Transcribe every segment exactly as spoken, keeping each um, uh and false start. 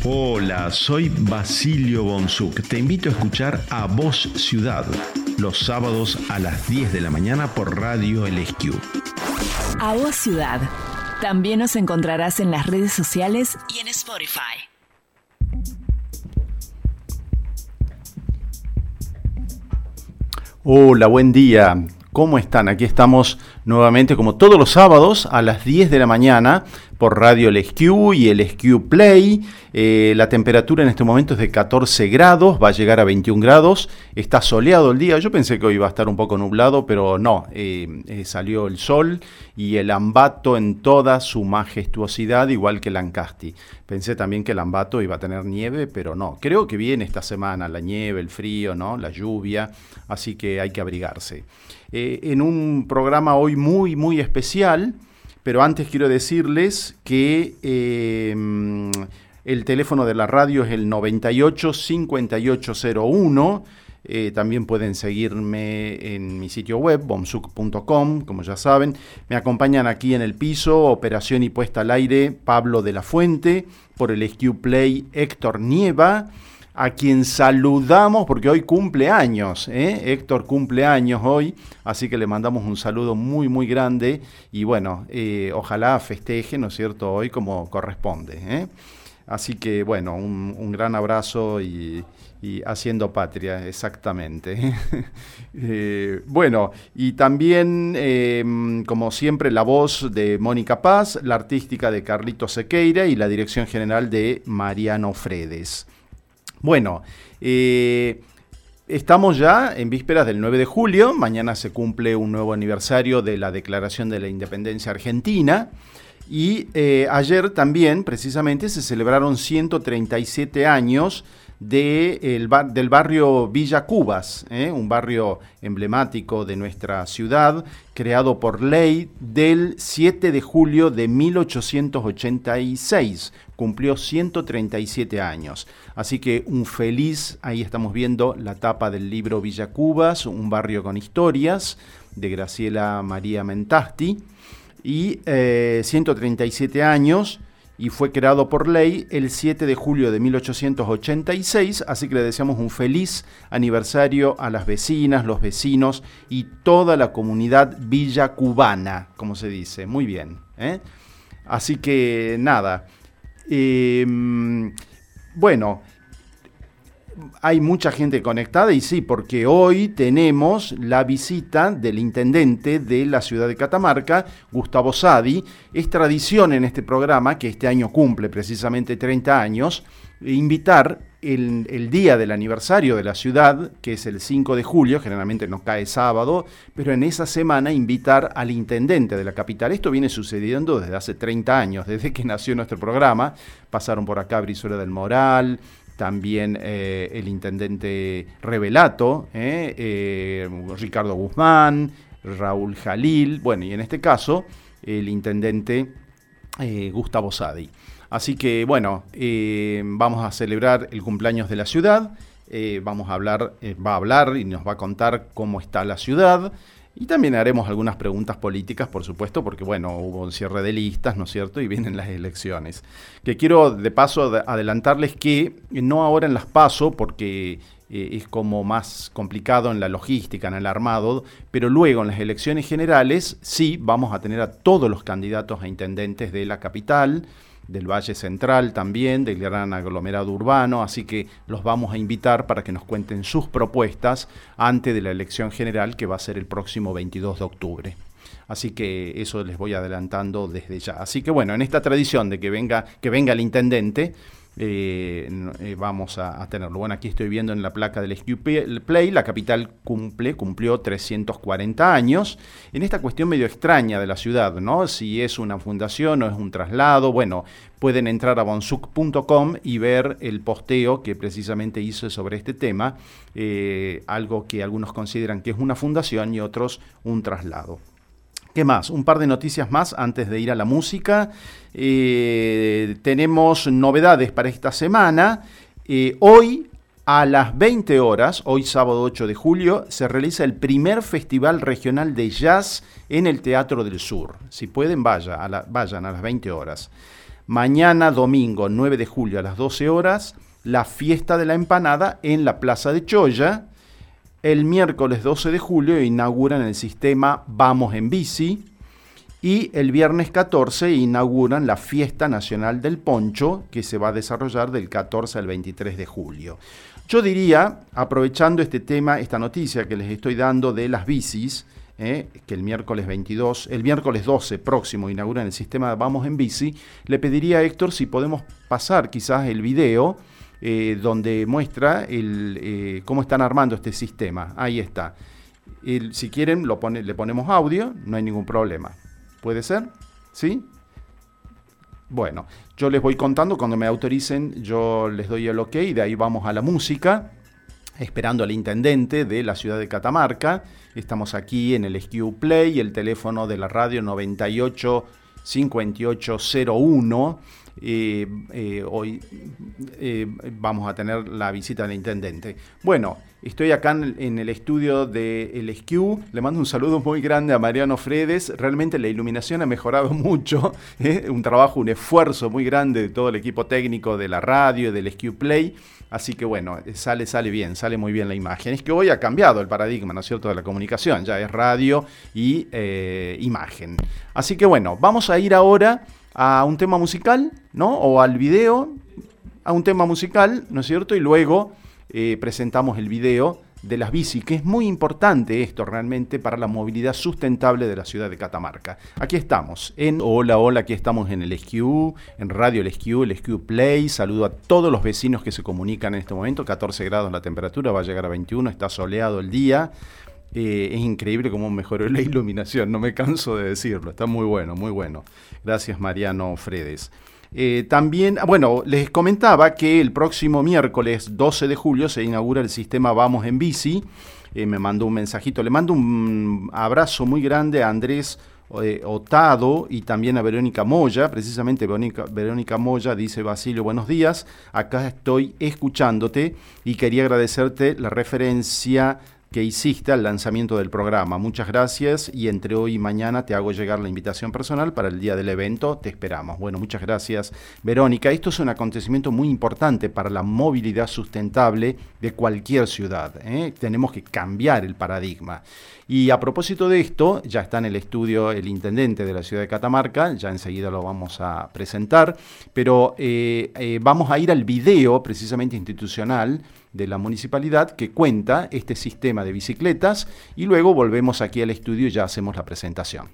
Hola, soy Basilio Bonsuc. Te invito a escuchar A Voz Ciudad los sábados a las diez de la mañana por Radio El Esquiú. A Voz Ciudad. También nos encontrarás en las redes sociales y en Spotify. Hola, buen día. ¿Cómo están? Aquí estamos nuevamente como todos los sábados a las diez de la mañana por Radio El Esquiú y El Esquiú Play. Eh, la temperatura en este momento es de catorce grados, va a llegar a veintiún grados. Está soleado el día. Yo pensé que hoy iba a estar un poco nublado, pero no. Eh, eh, salió el sol y el Ambato en toda su majestuosidad, igual que el Ancasti. Pensé también que el Ambato iba a tener nieve, pero no. Creo que viene esta semana la nieve, el frío, ¿no? La lluvia, así que hay que abrigarse. Eh, en un programa hoy muy, muy especial, pero antes quiero decirles que eh, el teléfono de la radio es el noventa y ocho, cincuenta y ocho cero uno. Eh, también pueden seguirme en mi sitio web, bonsuc punto com, como ya saben. Me acompañan aquí en el piso, operación y puesta al aire, Pablo de la Fuente, por el Esquiú Play, Héctor Nieva, a quien saludamos porque hoy cumple años, ¿eh? Héctor cumple años hoy, así que le mandamos un saludo muy, muy grande y bueno, eh, ojalá festeje, ¿no es cierto?, hoy como corresponde, ¿eh? Así que bueno, un, un gran abrazo y, y haciendo patria, exactamente. eh, bueno, y también, eh, como siempre, la voz de Mónica Paz, la artística de Carlito Sequeira y la dirección general de Mariano Fredes. Bueno, eh, estamos ya en vísperas del nueve de julio, mañana se cumple un nuevo aniversario de la Declaración de la Independencia Argentina y eh, ayer también precisamente se celebraron ciento treinta y siete años de el bar, del barrio Villa Cubas, ¿eh? Un barrio emblemático de nuestra ciudad, creado por ley del siete de julio de mil ochocientos ochenta y seis. Cumplió ciento treinta y siete años. Así que un feliz, ahí estamos viendo la tapa del libro Villa Cubas, un barrio con historias, de Graciela María Mentasti, y eh, ciento treinta y siete años, y fue creado por ley el siete de julio de mil ochocientos ochenta y seis, así que le deseamos un feliz aniversario a las vecinas, los vecinos y toda la comunidad villacubana, como se dice. Muy bien, ¿eh? Así que nada, eh, bueno, hay mucha gente conectada y sí, porque hoy tenemos la visita del intendente de la ciudad de Catamarca, Gustavo Sadi. Es tradición en este programa, que este año cumple precisamente treinta años, invitar el, el día del aniversario de la ciudad, que es el cinco de julio, generalmente no cae sábado, pero en esa semana invitar al intendente de la capital. Esto viene sucediendo desde hace treinta años, desde que nació nuestro programa. Pasaron por acá Brizuela del Moral, también eh, el intendente Revelato, eh, eh, Ricardo Guzmán, Raúl Jalil, bueno, y en este caso el intendente eh, Gustavo Sadi. Así que bueno, eh, vamos a celebrar el cumpleaños de la ciudad, eh, vamos a hablar, eh, va a hablar y nos va a contar cómo está la ciudad. Y también haremos algunas preguntas políticas, por supuesto, porque, bueno, hubo un cierre de listas, ¿no es cierto? Y vienen las elecciones. Que quiero, de paso, adelantarles que no ahora en las PASO, porque eh, es como más complicado en la logística, en el armado, pero luego en las elecciones generales sí vamos a tener a todos los candidatos a intendentes de la capital, del Valle Central también, del gran aglomerado urbano, así que los vamos a invitar para que nos cuenten sus propuestas antes de la elección general que va a ser el próximo veintidós de octubre. Así que eso les voy adelantando desde ya. Así que bueno, en esta tradición de que venga, que venga el intendente, Eh, eh, vamos a, a tenerlo. Bueno, aquí estoy viendo en la placa del Esquiú Play, la capital cumple, cumplió trescientos cuarenta años, en esta cuestión medio extraña de la ciudad, ¿no? Si es una fundación o es un traslado. Bueno, pueden entrar a bonsuc punto com y ver el posteo que precisamente hice sobre este tema, eh, algo que algunos consideran que es una fundación y otros un traslado. ¿Qué más? Un par de noticias más antes de ir a la música. Eh, tenemos novedades para esta semana. Eh, hoy a las veinte horas, hoy sábado ocho de julio, se realiza el primer Festival Regional de Jazz en el Teatro del Sur. Si pueden, vaya, a la, vayan a las veinte horas. Mañana domingo nueve de julio a las doce horas, la fiesta de la empanada en la Plaza de Choya. El miércoles doce de julio inauguran el sistema Vamos en Bici. Y el viernes catorce inauguran la Fiesta Nacional del Poncho, que se va a desarrollar del catorce al veintitrés de julio. Yo diría, aprovechando este tema, esta noticia que les estoy dando de las bicis, eh, que el miércoles veintidós, el miércoles doce próximo inauguran el sistema Vamos en Bici, le pediría a Héctor si podemos pasar quizás el video eh, donde muestra el, eh, cómo están armando este sistema. Ahí está. El, si quieren, lo pone, le ponemos audio, no hay ningún problema. ¿Puede ser? ¿Sí? Bueno, yo les voy contando, cuando me autoricen yo les doy el ok y de ahí vamos a la música, esperando al intendente de la ciudad de Catamarca. Estamos aquí en el S Q U Play, el teléfono de la radio noventa y ocho cincuenta y ocho cero uno. Eh, eh, hoy eh, vamos a tener la visita del intendente. Bueno, estoy acá en, en el estudio del S Q U. Le mando un saludo muy grande a Mariano Fredes. Realmente la iluminación ha mejorado mucho, ¿eh? Un trabajo, un esfuerzo muy grande de todo el equipo técnico de la radio y del S Q U Play. Así que bueno, sale, sale bien, sale muy bien la imagen. Es que hoy ha cambiado el paradigma, ¿no es cierto?, de la comunicación. Ya es radio y eh, imagen. Así que bueno, vamos a ir ahora a un tema musical, ¿no? O al video, a un tema musical, ¿no es cierto? Y luego eh, presentamos el video de las bici, que es muy importante esto realmente para la movilidad sustentable de la ciudad de Catamarca. Aquí estamos en Hola, Hola, aquí estamos en el S Q U, en Radio el S Q U, el S Q U Play. Saludo a todos los vecinos que se comunican en este momento. catorce grados la temperatura, va a llegar a veintiuno, está soleado el día. Eh, es increíble cómo mejoró la iluminación, no me canso de decirlo, está muy bueno, muy bueno. Gracias, Mariano Fredes. Eh, también, bueno, les comentaba que el próximo miércoles doce de julio se inaugura el sistema Vamos en Bici. Eh, me mandó un mensajito, le mando un abrazo muy grande a Andrés eh, Otado y también a Verónica Moya. Precisamente Verónica, Verónica Moya dice: Basilio, buenos días, acá estoy escuchándote y quería agradecerte la referencia que hiciste al lanzamiento del programa. Muchas gracias y entre hoy y mañana te hago llegar la invitación personal para el día del evento. Te esperamos. Bueno, muchas gracias, Verónica. Esto es un acontecimiento muy importante para la movilidad sustentable de cualquier ciudad, ¿eh? Tenemos que cambiar el paradigma. Y a propósito de esto, ya está en el estudio el intendente de la ciudad de Catamarca, ya enseguida lo vamos a presentar, pero eh, eh, vamos a ir al video precisamente institucional de la municipalidad que cuenta este sistema de bicicletas y luego volvemos aquí al estudio y ya hacemos la presentación.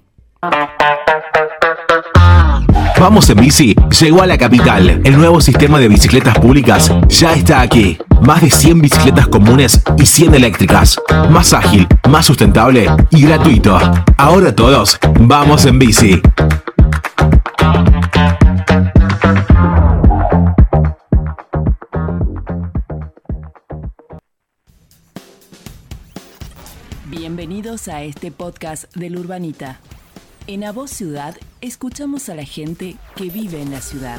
Vamos en Bici llegó a la capital. El nuevo sistema de bicicletas públicas ya está aquí. Más de cien bicicletas comunes y cien eléctricas. Más ágil, más sustentable y gratuito. Ahora todos vamos en bici. Bienvenidos a este podcast del Urbanita. En A Voz Ciudad escuchamos a la gente que vive en la ciudad.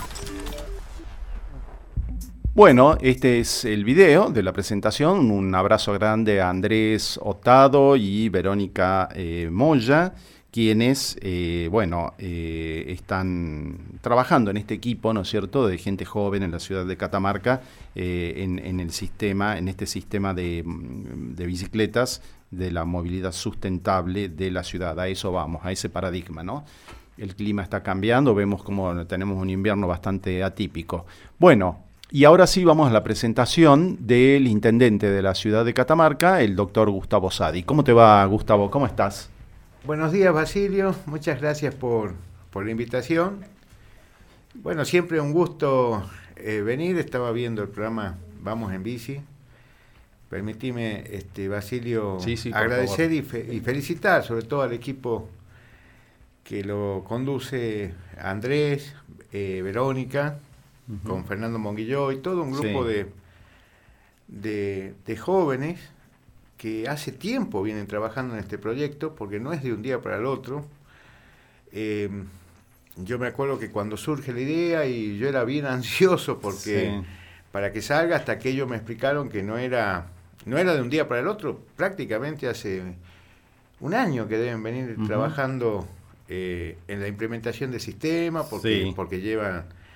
Bueno, este es el video de la presentación. Un abrazo grande a Andrés Otado y Verónica eh, Moya, quienes, eh, bueno, eh, están trabajando en este equipo, ¿no es cierto?, de gente joven en la ciudad de Catamarca, eh, en, en el sistema, en este sistema de, de bicicletas, de la movilidad sustentable de la ciudad. A eso vamos, a ese paradigma, ¿no? El clima está cambiando, vemos como tenemos un invierno bastante atípico. Bueno, y ahora sí vamos a la presentación del intendente de la ciudad de Catamarca, el doctor Gustavo Sadi. ¿Cómo te va, Gustavo? ¿Cómo estás? Buenos días, Basilio. Muchas gracias por, por la invitación. Bueno, siempre un gusto eh, venir. Estaba viendo el programa Vamos en Bici. Permitime, este, Basilio, sí, sí, agradecer y, fe, y felicitar sobre todo al equipo que lo conduce Andrés, eh, Verónica, uh-huh. con Fernando Monguilló y todo un grupo sí. de, de, de jóvenes que hace tiempo vienen trabajando en este proyecto, porque no es de un día para el otro. Eh, yo me acuerdo que cuando surge la idea y yo era bien ansioso porque sí. para que salga, hasta que ellos me explicaron que no era... No era de un día para el otro, prácticamente hace un año que deben venir uh-huh. trabajando eh, en la implementación del sistema, porque, sí. porque llevan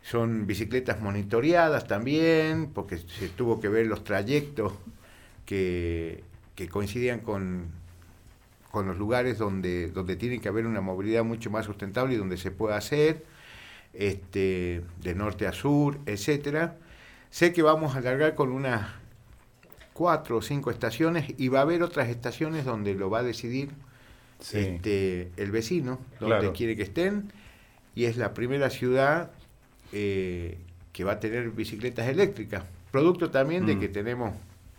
son bicicletas monitoreadas también, porque se tuvo que ver los trayectos que, que coincidían con, con los lugares donde, donde tiene que haber una movilidad mucho más sustentable y donde se puede hacer, este, de norte a sur, etcétera. Sé que vamos a alargar con unas cuatro o cinco estaciones y va a haber otras estaciones donde lo va a decidir sí. este, el vecino, donde claro. quiere que estén, y es la primera ciudad eh, que va a tener bicicletas eléctricas, producto también mm. de que tenemos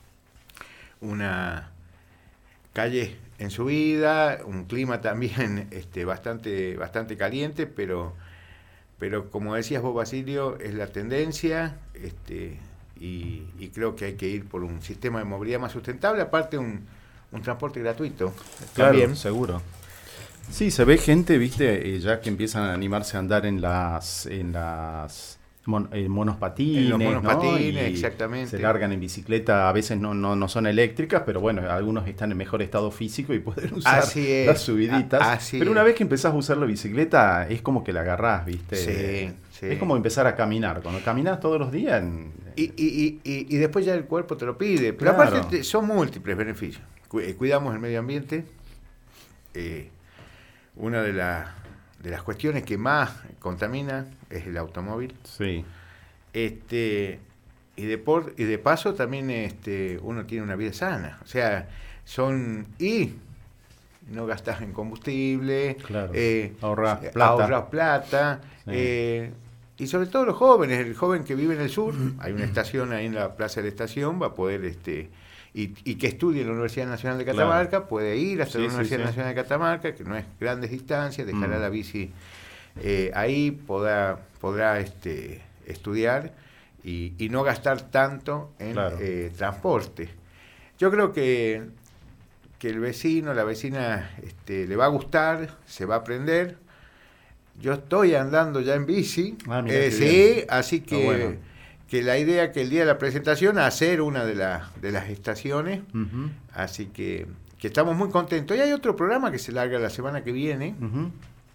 una calle en subida, un clima también este, bastante, bastante caliente, pero, pero como decías vos, Basilio, es la tendencia, este, y, y creo que hay que ir por un sistema de movilidad más sustentable, aparte un, un transporte gratuito. Claro, también. Seguro. Sí, se ve gente, viste, eh, ya que empiezan a animarse a andar en las en las mon, eh, monospatines, en los monospatines, ¿no? exactamente. Se largan en bicicleta, a veces no, no, no son eléctricas, pero bueno, algunos están en mejor estado físico y pueden usar las subiditas. A, así pero es. una vez que empezás a usar la bicicleta, es como que la agarrás, viste. Sí, sí. Es como empezar a caminar. Cuando caminas todos los días... En, y, y, y, y después ya el cuerpo te lo pide. Pero claro. aparte son múltiples beneficios. Cuidamos el medio ambiente. Eh, una de, la, de las cuestiones que más contamina es el automóvil. Sí. Este, y, de por, y de paso también este, uno tiene una vida sana. O sea, son... Y no gastas en combustible. Claro. Eh, ahorras plata. Ahorras plata. Sí. Eh, y sobre todo los jóvenes. El joven que vive en el sur, hay una estación ahí en la Plaza de la Estación, va a poder... este Y, y que estudie en la Universidad Nacional de Catamarca, claro. puede ir hasta sí, la Universidad sí, sí. Nacional de Catamarca, que no es grandes distancias, dejará mm. la bici eh, ahí, podrá, podrá este, estudiar y, y no gastar tanto en claro. eh, transporte. Yo creo que, que el vecino, la vecina este, le va a gustar, se va a aprender. Yo estoy andando ya en bici, ah, eh, sí, así que... Oh, bueno. que la idea que el día de la presentación hacer una de, la, de las estaciones, uh-huh. así que, que estamos muy contentos. Y hay otro programa que se larga la semana que viene, uh-huh.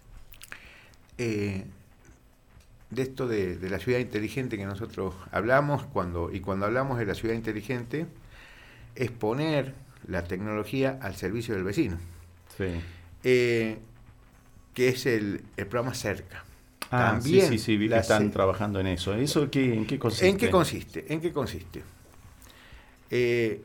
eh, de esto de, de la ciudad inteligente que nosotros hablamos, cuando y cuando hablamos de la ciudad inteligente, es poner la tecnología al servicio del vecino, sí. eh, que es el, el programa Cerca. Ah, También sí, sí, sí, vi que están se... trabajando en eso. ¿Eso qué, en qué consiste? ¿En qué consiste? ¿En qué consiste? Eh,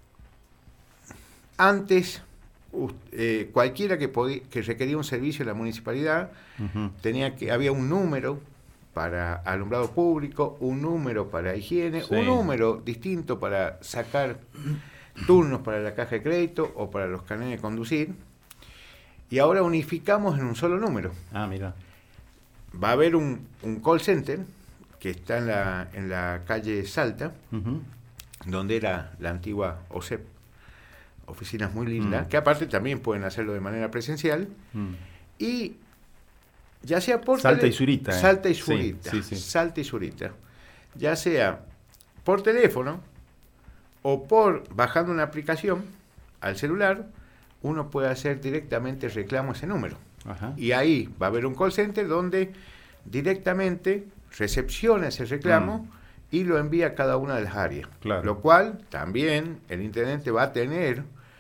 antes, eh, cualquiera que, podía, que requería un servicio en la municipalidad, uh-huh. tenía que había un número para alumbrado público, un número para higiene, sí. un número distinto para sacar turnos para la caja de crédito o para los carnets de conducir, y ahora unificamos en un solo número. Ah, mira. Va a haber un, un call center que está en la, en la calle Salta, uh-huh. donde era la antigua O S E P, oficinas muy lindas, mm. que aparte también pueden hacerlo de manera presencial, mm. y ya sea por... Salta tele- y Zurita. ¿eh? Salta y Zurita. Sí, sí, sí. Salta y Zurita. Ya sea por teléfono o por bajando una aplicación al celular, uno puede hacer directamente reclamo a ese número. Ajá. Y ahí va a haber un call center donde directamente recepciona ese reclamo mm. y lo envía a cada una de las áreas. Claro. Lo cual también el intendente va a tener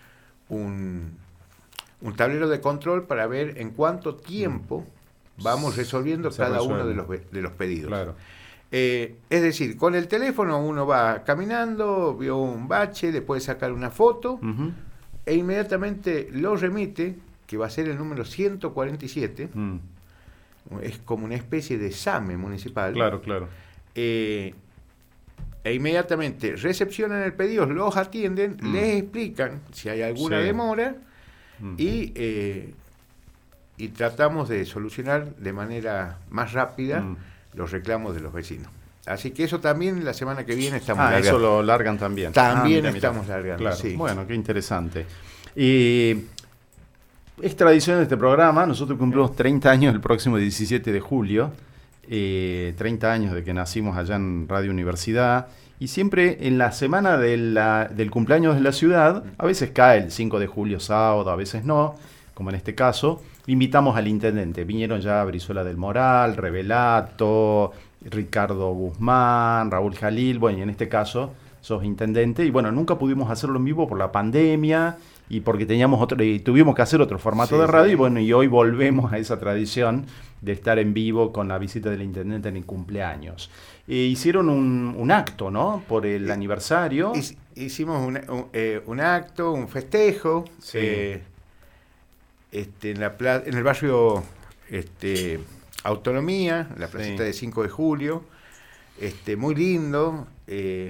un, un tablero de control para ver en cuánto tiempo mm. vamos resolviendo Se cada resuelve. uno de los, de los pedidos. Claro. Eh, es decir, con el teléfono uno va caminando, vio un bache, le puede sacar una foto uh-huh. e inmediatamente lo remite, que va a ser el número ciento cuarenta y siete, mm. es como una especie de SAME municipal. Claro, claro. Eh, e inmediatamente recepcionan el pedido, los atienden, mm. les explican si hay alguna sí. demora mm. y, eh, y tratamos de solucionar de manera más rápida mm. los reclamos de los vecinos. Así que eso también la semana que viene estamos ah, largando. Eso lo largan también. También ah, mira, estamos mira. largando, claro. sí. Bueno, qué interesante. Y... es tradición de este programa, nosotros cumplimos treinta años el próximo diecisiete de julio, eh, treinta años de que nacimos allá en Radio Universidad, y siempre en la semana de la, del cumpleaños de la ciudad, a veces cae el cinco de julio sábado, a veces no, como en este caso, invitamos al intendente. Vinieron ya Brizuela del Moral, Revelato, Ricardo Guzmán, Raúl Jalil, bueno, y en este caso sos intendente, y bueno, nunca pudimos hacerlo en vivo por la pandemia y porque teníamos otro, y tuvimos que hacer otro formato sí, de radio, sí. y bueno, y hoy volvemos a esa tradición de estar en vivo con la visita del intendente en el cumpleaños. Eh, hicieron un, un acto, ¿no? Por el aniversario. Hicimos un, un, eh, un acto, un festejo, sí. eh, este, en, la pla- en el barrio este, Autonomía, la placita sí. de cinco de julio, este, muy lindo, eh,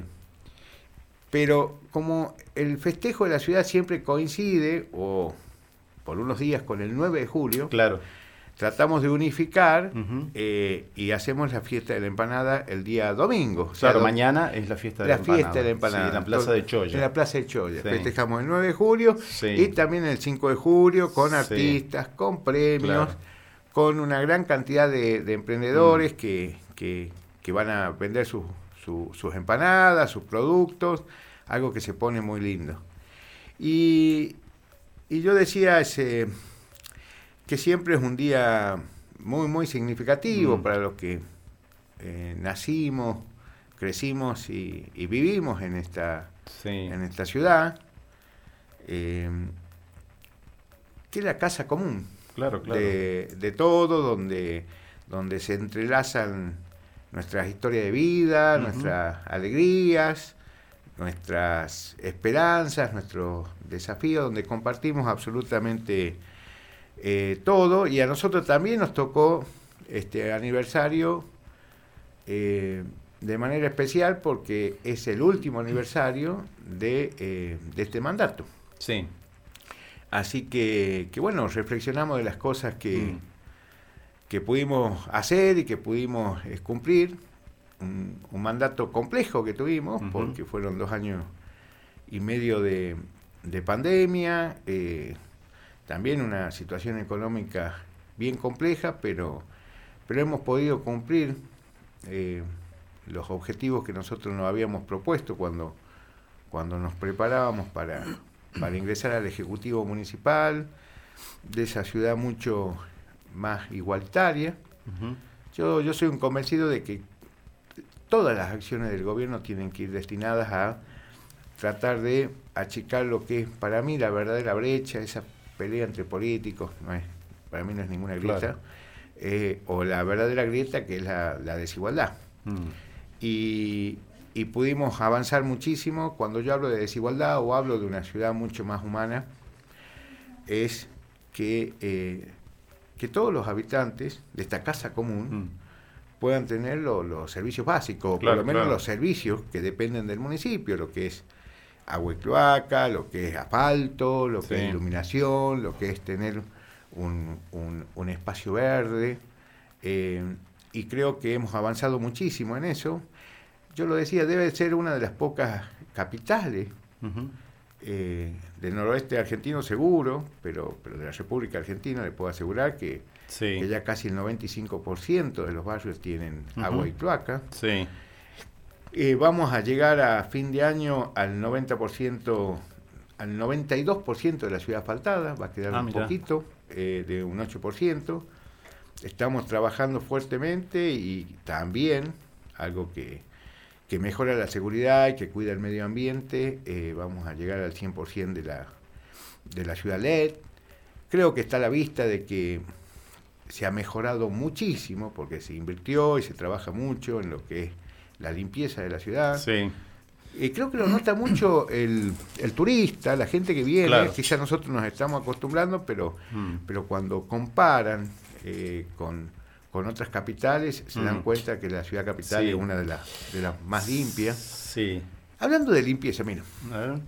pero como el festejo de la ciudad siempre coincide, o por unos días con el nueve de julio, claro. tratamos de unificar uh-huh. eh, y hacemos la fiesta de la empanada el día domingo. Claro, o sea, mañana es la fiesta de la la empanada. La fiesta de la empanada. Sí, en la Plaza de Choya. En la Plaza de Choya. Sí. Festejamos el nueve de julio sí. y también el cinco de julio con sí. artistas, con premios, claro. con una gran cantidad de, de emprendedores mm. que, que, que van a vender sus, su, sus empanadas, sus productos, algo que se pone muy lindo. Y, y yo decía ese, que siempre es un día muy, muy significativo mm. para los que eh, nacimos, crecimos y, y vivimos en esta, sí. en esta ciudad, eh, que es la casa común claro, claro. De, de todo, donde, donde se entrelazan nuestras historias de vida, uh-huh. nuestras alegrías, nuestras esperanzas, nuestros desafíos, donde compartimos absolutamente eh, todo, y a nosotros también nos tocó este aniversario eh, de manera especial porque es el último aniversario de, eh, de este mandato. Sí. Así que, que bueno, reflexionamos de las cosas que, mm. que pudimos hacer y que pudimos eh, cumplir. Un, un mandato complejo que tuvimos, uh-huh. porque fueron dos años y medio de, de pandemia, eh, también una situación económica bien compleja, pero, pero hemos podido cumplir eh, los objetivos que nosotros nos habíamos propuesto cuando, cuando nos preparábamos para, para ingresar al Ejecutivo Municipal, de esa ciudad mucho más igualitaria. Uh-huh. Yo, yo soy un convencido de que todas las acciones del gobierno tienen que ir destinadas a tratar de achicar lo que es para mí la verdadera brecha, esa pelea entre políticos, no es, para mí no es ninguna grieta, claro. eh, o la verdadera grieta que es la, la desigualdad. Mm. Y, y pudimos avanzar muchísimo. Cuando yo hablo de desigualdad o hablo de una ciudad mucho más humana, es que, eh, que todos los habitantes de esta casa común mm. puedan tener lo, los servicios básicos, claro, por lo menos claro. los servicios que dependen del municipio, lo que es agua y cloaca, lo que es asfalto, lo sí. que es iluminación, lo que es tener un, un, un espacio verde, eh, y creo que hemos avanzado muchísimo en eso. Yo lo decía, debe ser una de las pocas capitales uh-huh. eh, del noroeste argentino seguro, pero, pero de la República Argentina le puedo asegurar que Sí. que ya casi el noventa y cinco por ciento de los barrios tienen uh-huh. agua y cloaca. Sí. Eh, vamos a llegar a fin de año al noventa por ciento, al noventa y dos por ciento de la ciudad asfaltada, va a quedar ah, un mirá. poquito, eh, de un ocho por ciento. Estamos trabajando fuertemente y también algo que, que mejora la seguridad y que cuida el medio ambiente, eh, vamos a llegar al cien por ciento de la, de la ciudad L E D. Creo que está a la vista de que se ha mejorado muchísimo porque se invirtió y se trabaja mucho en lo que es la limpieza de la ciudad. Sí. Y creo que lo nota mucho el, el turista, la gente que viene, claro. quizás nosotros nos estamos acostumbrando, pero, mm. pero cuando comparan eh, con, con otras capitales, se mm. dan cuenta que la ciudad capital sí. es una de las, de las más limpias. Sí. Hablando de limpieza, mira. A ver.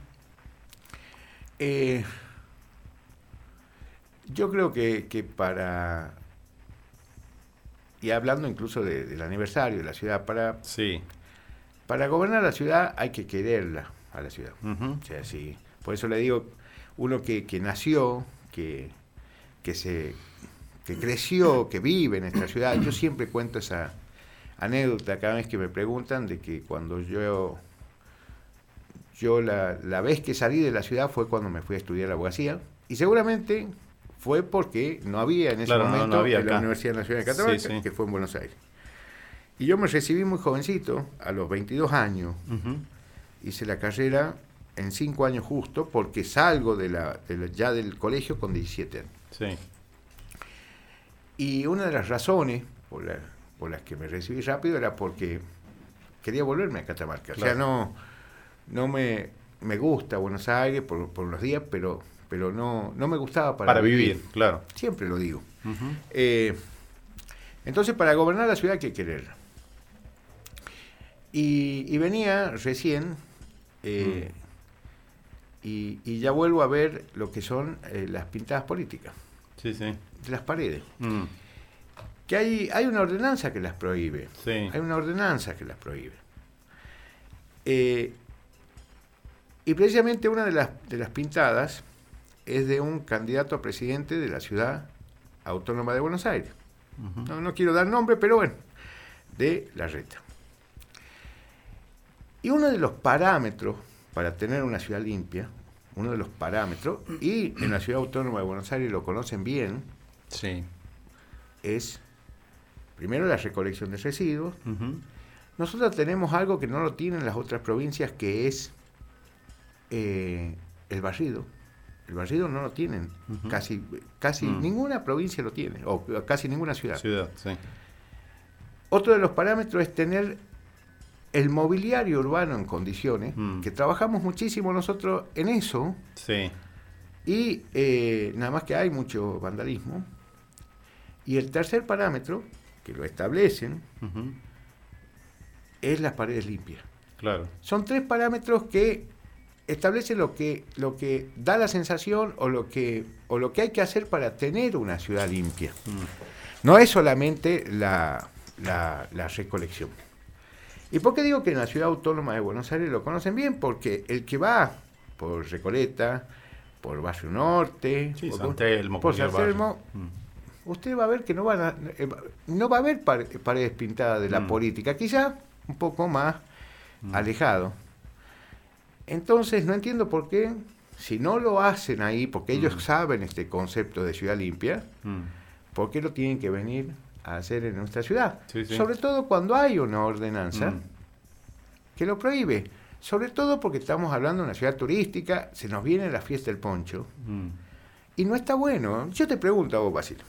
Eh, yo creo que, que para... Y hablando incluso de, del aniversario de la ciudad, para, sí. para gobernar la ciudad hay que quererla a la ciudad. Uh-huh. O sea, sí. Por eso le digo, uno que, que nació, que, que, se, que creció, que vive en esta ciudad, yo siempre cuento esa anécdota cada vez que me preguntan de que cuando yo, yo la, la vez que salí de la ciudad fue cuando me fui a estudiar abogacía, y seguramente fue porque no había en ese claro, momento no, no había en la acá. Universidad Nacional de Catamarca, Sí, sí. que fue en Buenos Aires. Y yo me recibí muy jovencito, a los veintidós años. Uh-huh. Hice la carrera en cinco años justo, porque salgo de la, de la, ya del colegio con diecisiete años. Sí. Y una de las razones por, la, por las que me recibí rápido era porque quería volverme a Catamarca. Claro. O sea, no, no me, me gusta Buenos Aires por, por los días, pero, pero no, no me gustaba para, para vivir. vivir. Claro. Siempre lo digo. Uh-huh. Eh, entonces, para gobernar la ciudad hay que quererla. Y, y venía recién, eh, mm. y, y ya vuelvo a ver lo que son eh, las pintadas políticas. Sí, sí. De las paredes. Mm. Que hay, hay una ordenanza que las prohíbe. Sí. Hay una ordenanza que las prohíbe. Eh, y precisamente una de las, de las pintadas es de un candidato a presidente de la ciudad autónoma de Buenos Aires. Uh-huh. No, no quiero dar nombre, pero bueno, de Larreta. Y uno de los parámetros para tener una ciudad limpia, uno de los parámetros, y en la ciudad autónoma de Buenos Aires lo conocen bien, sí. es primero la recolección de residuos. Uh-huh. Nosotros tenemos algo que no lo tienen las otras provincias, que es eh, el barrido. El barrido no lo tienen, uh-huh. casi, casi uh-huh. ninguna provincia lo tiene, o casi ninguna ciudad. Ciudad, sí. Otro de los parámetros es tener el mobiliario urbano en condiciones, mm. que trabajamos muchísimo nosotros en eso, sí. y eh, nada más que hay mucho vandalismo. Y el tercer parámetro, que lo establecen, uh-huh. es las paredes limpias. Claro. Son tres parámetros que establecen lo que, lo que da la sensación o lo que, o lo que hay que hacer para tener una ciudad limpia. Mm. No es solamente la, la, la recolección. ¿Y por qué digo que en la ciudad autónoma de Buenos Aires lo conocen bien? Porque el que va por Recoleta, por Barrio Norte, sí, por, San Telmo, por San Telmo, mm. usted va a ver que no, van a, eh, no va a haber paredes pintadas de la mm. política, quizá un poco más mm. alejado. Entonces no entiendo por qué, si no lo hacen ahí, porque ellos mm. saben este concepto de ciudad limpia, mm. ¿por qué lo tienen que venir a hacer en nuestra ciudad? Sí, sí. Sobre todo cuando hay una ordenanza mm. que lo prohíbe. Sobre todo porque estamos hablando de una ciudad turística, se nos viene la fiesta del poncho, mm. y no está bueno. Yo te pregunto a vos, Basilio,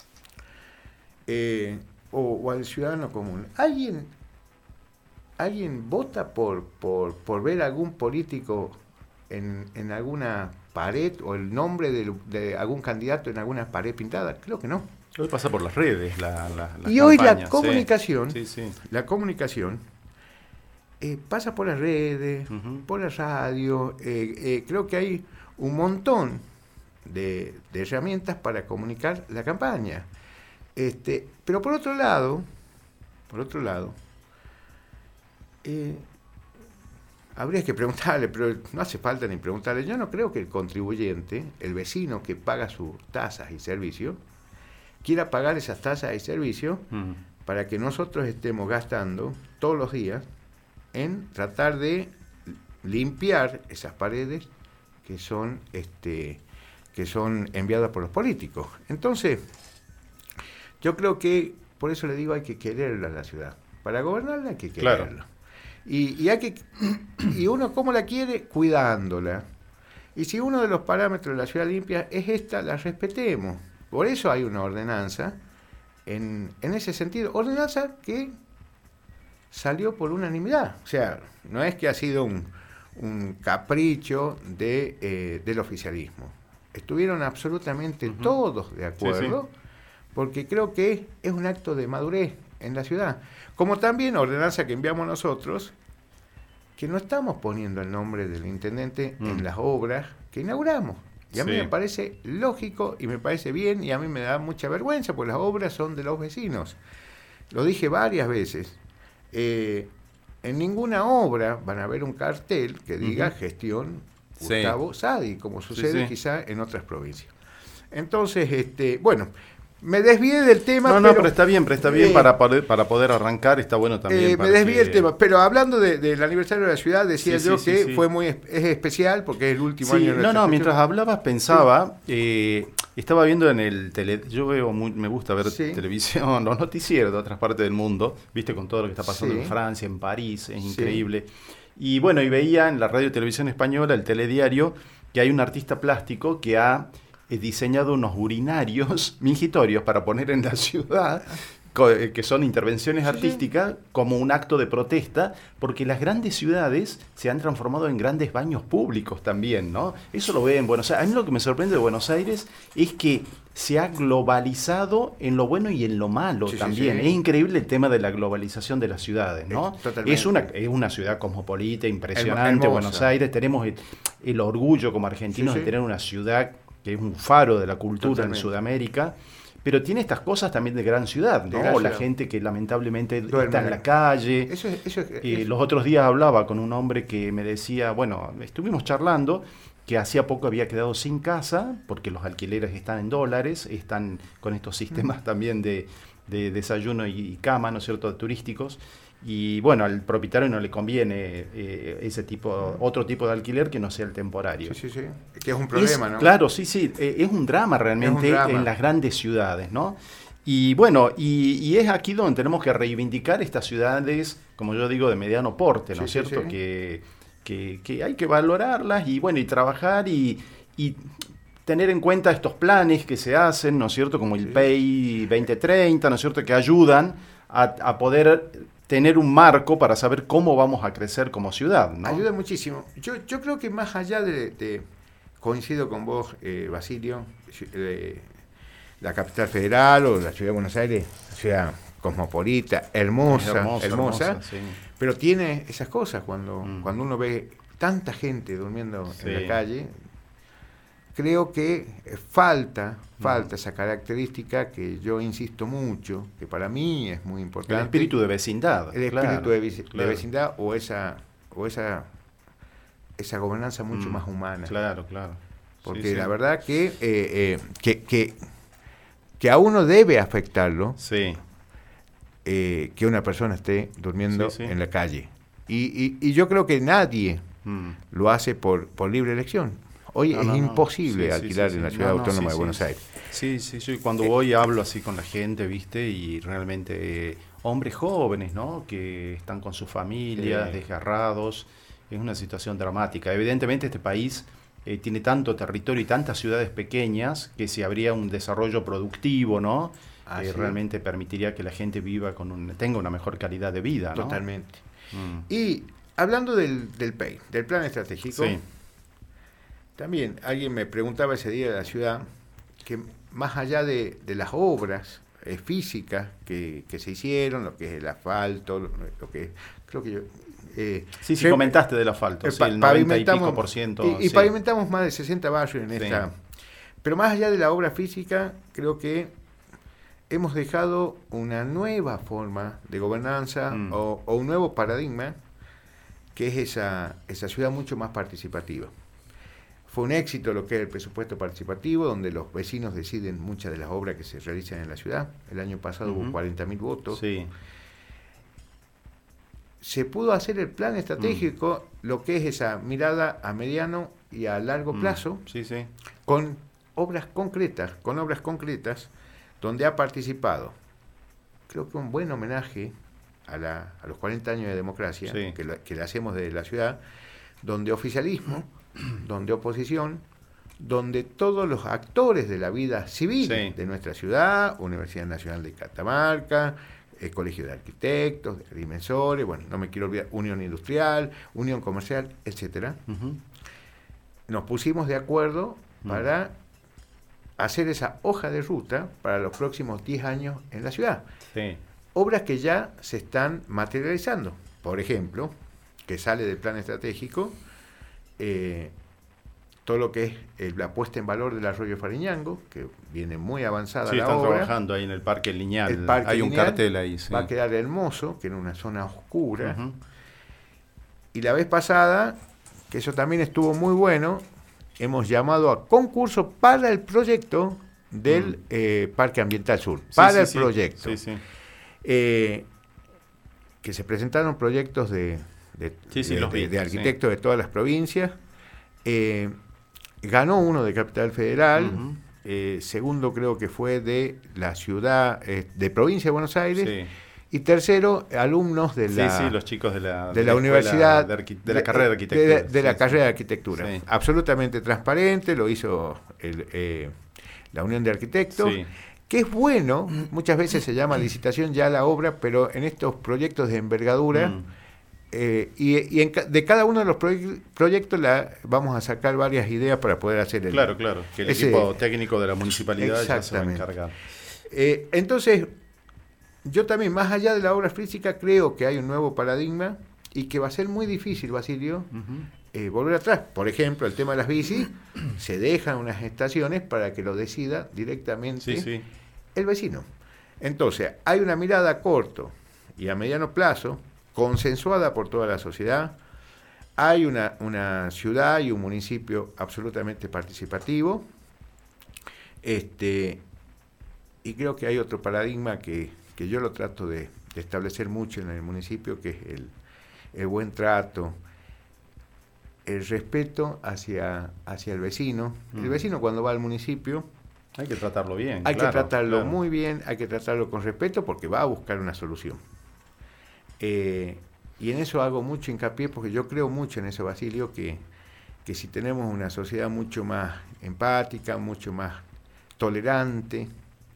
eh, o, o al ciudadano común, ¿alguien, alguien vota por, por, por ver algún político en, en alguna pared, o el nombre de, de algún candidato en alguna pared pintada? Creo que no. Hoy pasa por las redes. La, la, la y hoy la comunicación, sí. Sí, sí. la comunicación eh, pasa por las redes, uh-huh. por la radio. Eh, eh, creo que hay un montón de, de herramientas para comunicar la campaña. Este, pero por otro lado, por otro lado, eh, habría que preguntarle, pero no hace falta ni preguntarle. Yo no creo que el contribuyente, el vecino que paga sus tasas y servicios, quiera pagar esas tasas y servicios uh-huh. para que nosotros estemos gastando todos los días en tratar de limpiar esas paredes que son este que son enviadas por los políticos. Entonces, yo creo que, por eso le digo, hay que quererla a la ciudad. Para gobernarla hay que quererla. Claro. Y, y hay que y uno, ¿cómo la quiere? Cuidándola. Y si uno de los parámetros de la ciudad limpia es esta, la respetemos. Por eso hay una ordenanza en, en ese sentido. Ordenanza que salió por unanimidad. O sea, no es que ha sido un, un capricho de, eh, del oficialismo. Estuvieron absolutamente uh-huh. todos de acuerdo, sí, sí. porque creo que es un acto de madurez en la ciudad. Como también ordenanza que enviamos nosotros, que no estamos poniendo el nombre del intendente uh-huh. en las obras que inauguramos. Y a sí. mí me parece lógico y me parece bien, y a mí me da mucha vergüenza, porque las obras son de los vecinos. Lo dije varias veces. Eh, en ninguna obra van a ver un cartel que diga uh-huh. gestión Gustavo sí. Sadi, como sucede sí, sí. quizá en otras provincias. Entonces, este, bueno, Me desvié del tema. No, pero, no, pero está bien, pero está bien eh, para, poder, para poder arrancar, está bueno también. Eh, me desvié que... del tema, pero hablando de, del aniversario de la ciudad, decía sí, yo sí, que sí, sí. fue muy es especial porque es el último Sí, año de no, nuestra no, gestión. mientras hablabas pensaba, sí. eh, estaba viendo en el tele, yo veo muy, me gusta ver sí. televisión, los noticieros de otras partes del mundo, viste, con todo lo que está pasando sí. en Francia, en París, es sí. increíble. Y bueno, y veía en la radio y televisión española, el telediario, que hay un artista plástico que ha eh, diseñado unos urinarios mingitorios para poner en la ciudad, que son intervenciones sí, artísticas, sí. como un acto de protesta, porque las grandes ciudades se han transformado en grandes baños públicos también, ¿no? Eso lo ve en Buenos Aires. A mí lo que me sorprende de Buenos Aires es que se ha globalizado en lo bueno y en lo malo sí, también. Sí, sí. Es increíble el tema de la globalización de las ciudades, ¿no? Es, es, una, es una ciudad cosmopolita, impresionante, Hermosa. Buenos Aires. Tenemos el, el orgullo como argentinos sí, sí. de tener una ciudad que es un faro de la cultura Totalmente. En Sudamérica. Pero tiene estas cosas también de gran ciudad, ¿no? Gran ciudad. La gente que lamentablemente Duerme. Está en la calle. Eso es, eso es, eh, es... Los otros días hablaba con un hombre que me decía, bueno, estuvimos charlando, que hacía poco había quedado sin casa, porque los alquileres están en dólares, están con estos sistemas mm. también de, de desayuno y cama, ¿no es cierto?, turísticos. Y bueno, al propietario no le conviene eh, ese tipo, otro tipo de alquiler que no sea el temporario. Sí, sí, sí. Que es un problema, es, ¿no? Claro, sí, sí. Eh, es un drama realmente un drama. En las grandes ciudades, ¿no? Y bueno, y, y es aquí donde tenemos que reivindicar estas ciudades, como yo digo, de mediano porte, ¿no es sí, cierto? Sí, sí. Que, que, que hay que valorarlas y bueno, y trabajar y, y tener en cuenta estos planes que se hacen, ¿no es cierto? Como el sí. P E I veinte treinta, ¿no es cierto? Que ayudan a, a poder tener un marco para saber cómo vamos a crecer como ciudad, ¿no? Ayuda muchísimo. Yo, yo creo que más allá de, de coincido con vos, eh, Basilio, eh, la capital federal o la ciudad de Buenos Aires, ciudad cosmopolita, hermosa, hermosa, hermosa, hermosa sí. pero tiene esas cosas cuando, mm. cuando uno ve tanta gente durmiendo sí. en la calle. Creo que falta, falta esa característica que yo insisto mucho, que para mí es muy importante. El espíritu de vecindad. El espíritu claro, de, de claro. vecindad o esa o esa esa gobernanza mucho mm, más humana. Claro, claro. Porque sí, la sí. verdad que, eh, eh, que, que, que a uno debe afectarlo sí. eh, que una persona esté durmiendo sí, sí. en la calle. Y, y, y yo creo que nadie mm. lo hace por, por libre elección. Hoy no, es no, imposible no. Sí, alquilar sí, sí, en la ciudad no, autónoma no, sí, de Buenos sí. Aires. Sí, sí, sí. Cuando eh, voy hablo así con la gente, ¿viste? Y realmente eh, hombres jóvenes, ¿no? Que están con sus familias, eh, desgarrados. Es una situación dramática. Evidentemente este país eh, tiene tanto territorio y tantas ciudades pequeñas que si habría un desarrollo productivo, ¿no? Ah, eh, sí. Realmente permitiría que la gente viva con un, tenga una mejor calidad de vida, ¿no? Totalmente. Mm. Y hablando del, del P E I, del Plan Estratégico... Sí. También alguien me preguntaba ese día de la ciudad que más allá de, de las obras eh, físicas que, que se hicieron, lo que es el asfalto, lo, lo que creo que yo... Eh, sí, sí, comentaste del asfalto, eh, sí, el noventa y pico por ciento. Y, y sí. pavimentamos más de sesenta barrios en sí. esta... Pero más allá de la obra física, creo que hemos dejado una nueva forma de gobernanza mm. o, o un nuevo paradigma, que es esa, esa ciudad mucho más participativa. Fue un éxito lo que es el presupuesto participativo, donde los vecinos deciden muchas de las obras que se realizan en la ciudad. El año pasado uh-huh. hubo cuarenta mil votos. Sí. Se pudo hacer el plan estratégico, mm. lo que es esa mirada a mediano y a largo mm. plazo, sí, sí. con obras concretas, con obras concretas, donde ha participado, creo que un buen homenaje a, la, a los cuarenta años de democracia sí. que, la, que le hacemos de la ciudad, donde oficialismo, donde oposición, donde todos los actores de la vida civil sí. de nuestra ciudad, Universidad Nacional de Catamarca, el Colegio de Arquitectos, de Agrimensores, bueno, no me quiero olvidar, Unión Industrial, Unión Comercial, etcétera, uh-huh. nos pusimos de acuerdo uh-huh. para hacer esa hoja de ruta para los próximos diez años en la ciudad. Sí. Obras que ya se están materializando. Por ejemplo, que sale del plan estratégico, Eh, todo lo que es eh, la puesta en valor del arroyo Fariñango, que viene muy avanzada sí, la están obra. trabajando ahí en el Parque Lineal, el parque hay Lineal, un cartel ahí. Sí. Va a quedar hermoso, que en una zona oscura. Uh-huh. Y la vez pasada, que eso también estuvo muy bueno, hemos llamado a concurso para el proyecto del Mm. eh, Parque Ambiental Sur, Sí, para sí, el sí. proyecto. Sí, sí. Eh, que se presentaron proyectos de, de, Sí, sí, de, los vi, de- de arquitectos de todas las provincias. Eh, ganó uno de Capital Federal, Ujú. eh, segundo creo que fue de la ciudad, eh, de provincia de Buenos Aires, Sí. y tercero, alumnos de la, sí, sí, los chicos de la, de la escuela universidad, de, arqui- de la carrera de de, arquitectura. de- de la Sí, carrera sí. de arquitectura. Sí. Absolutamente transparente, lo hizo el, eh, la Unión de Arquitectos. Sí. Que es bueno, muchas veces se llama licitación ya la obra, pero en estos proyectos de envergadura, Mm. eh, y, y en ca- de cada uno de los proye- proyectos la, vamos a sacar varias ideas para poder hacer el... Claro, claro, que el ese- equipo técnico de la municipalidad ya se va a Exactamente. encargar. Eh, entonces, yo también, más allá de la obra física, creo que hay un nuevo paradigma y que va a ser muy difícil, Basilio, Ujú. eh, volver atrás. Por ejemplo, el tema de las bicis, se dejan unas estaciones para que lo decida directamente Sí, sí. el vecino. Entonces, hay una mirada a corto y a mediano plazo, consensuada por toda la sociedad. Hay una, una ciudad y un municipio absolutamente participativo. Este, y creo que hay otro paradigma que, que yo lo trato de, de establecer mucho en el municipio, que es el, el buen trato, el respeto hacia, hacia el vecino. El Mm. vecino cuando va al municipio Hay que tratarlo bien. hay claro, que tratarlo claro. muy bien, hay que tratarlo con respeto porque va a buscar una solución. Eh, y en eso hago mucho hincapié porque yo creo mucho en eso, Basilio, que, que si tenemos una sociedad mucho más empática, mucho más tolerante,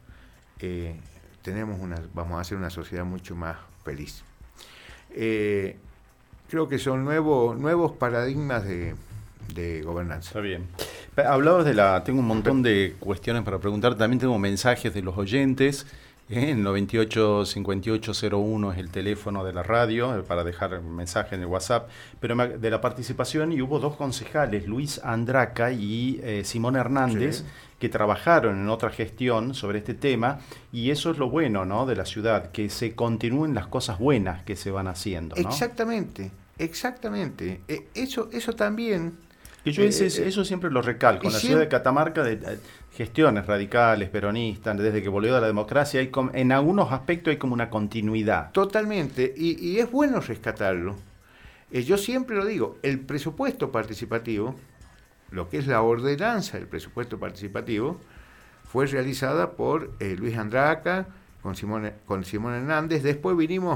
eh, tenemos una, vamos a hacer una sociedad mucho más feliz. Eh, creo que son nuevos, nuevos paradigmas de, de gobernanza. Está bien. Pe- Hablabas de la... Tengo un montón de cuestiones para preguntar. También tengo mensajes de los oyentes. ¿eh? El noventa y ocho cincuenta y ocho cero uno es el teléfono de la radio eh, para dejar mensaje en el WhatsApp. Pero me- de la participación, y hubo dos concejales, Luis Andraca y eh, Simón Hernández, Sí. que trabajaron en otra gestión sobre este tema. Y eso es lo bueno, ¿no?, de la ciudad, que se continúen las cosas buenas que se van haciendo, ¿no? Exactamente, exactamente. Eh, eso, eso también... Que yo Eh, ese- eh, eso siempre lo recalco. y En la siempre- ciudad de Catamarca, de, eh, gestiones radicales, peronistas, desde que volvió a la democracia, hay com- en algunos aspectos hay como una continuidad. Totalmente, y, y es bueno rescatarlo. Eh, yo siempre lo digo, el presupuesto participativo, lo que es la ordenanza del presupuesto participativo, fue realizada por eh, Luis Andraca, con Simón, con Simón Hernández. Después vinimos,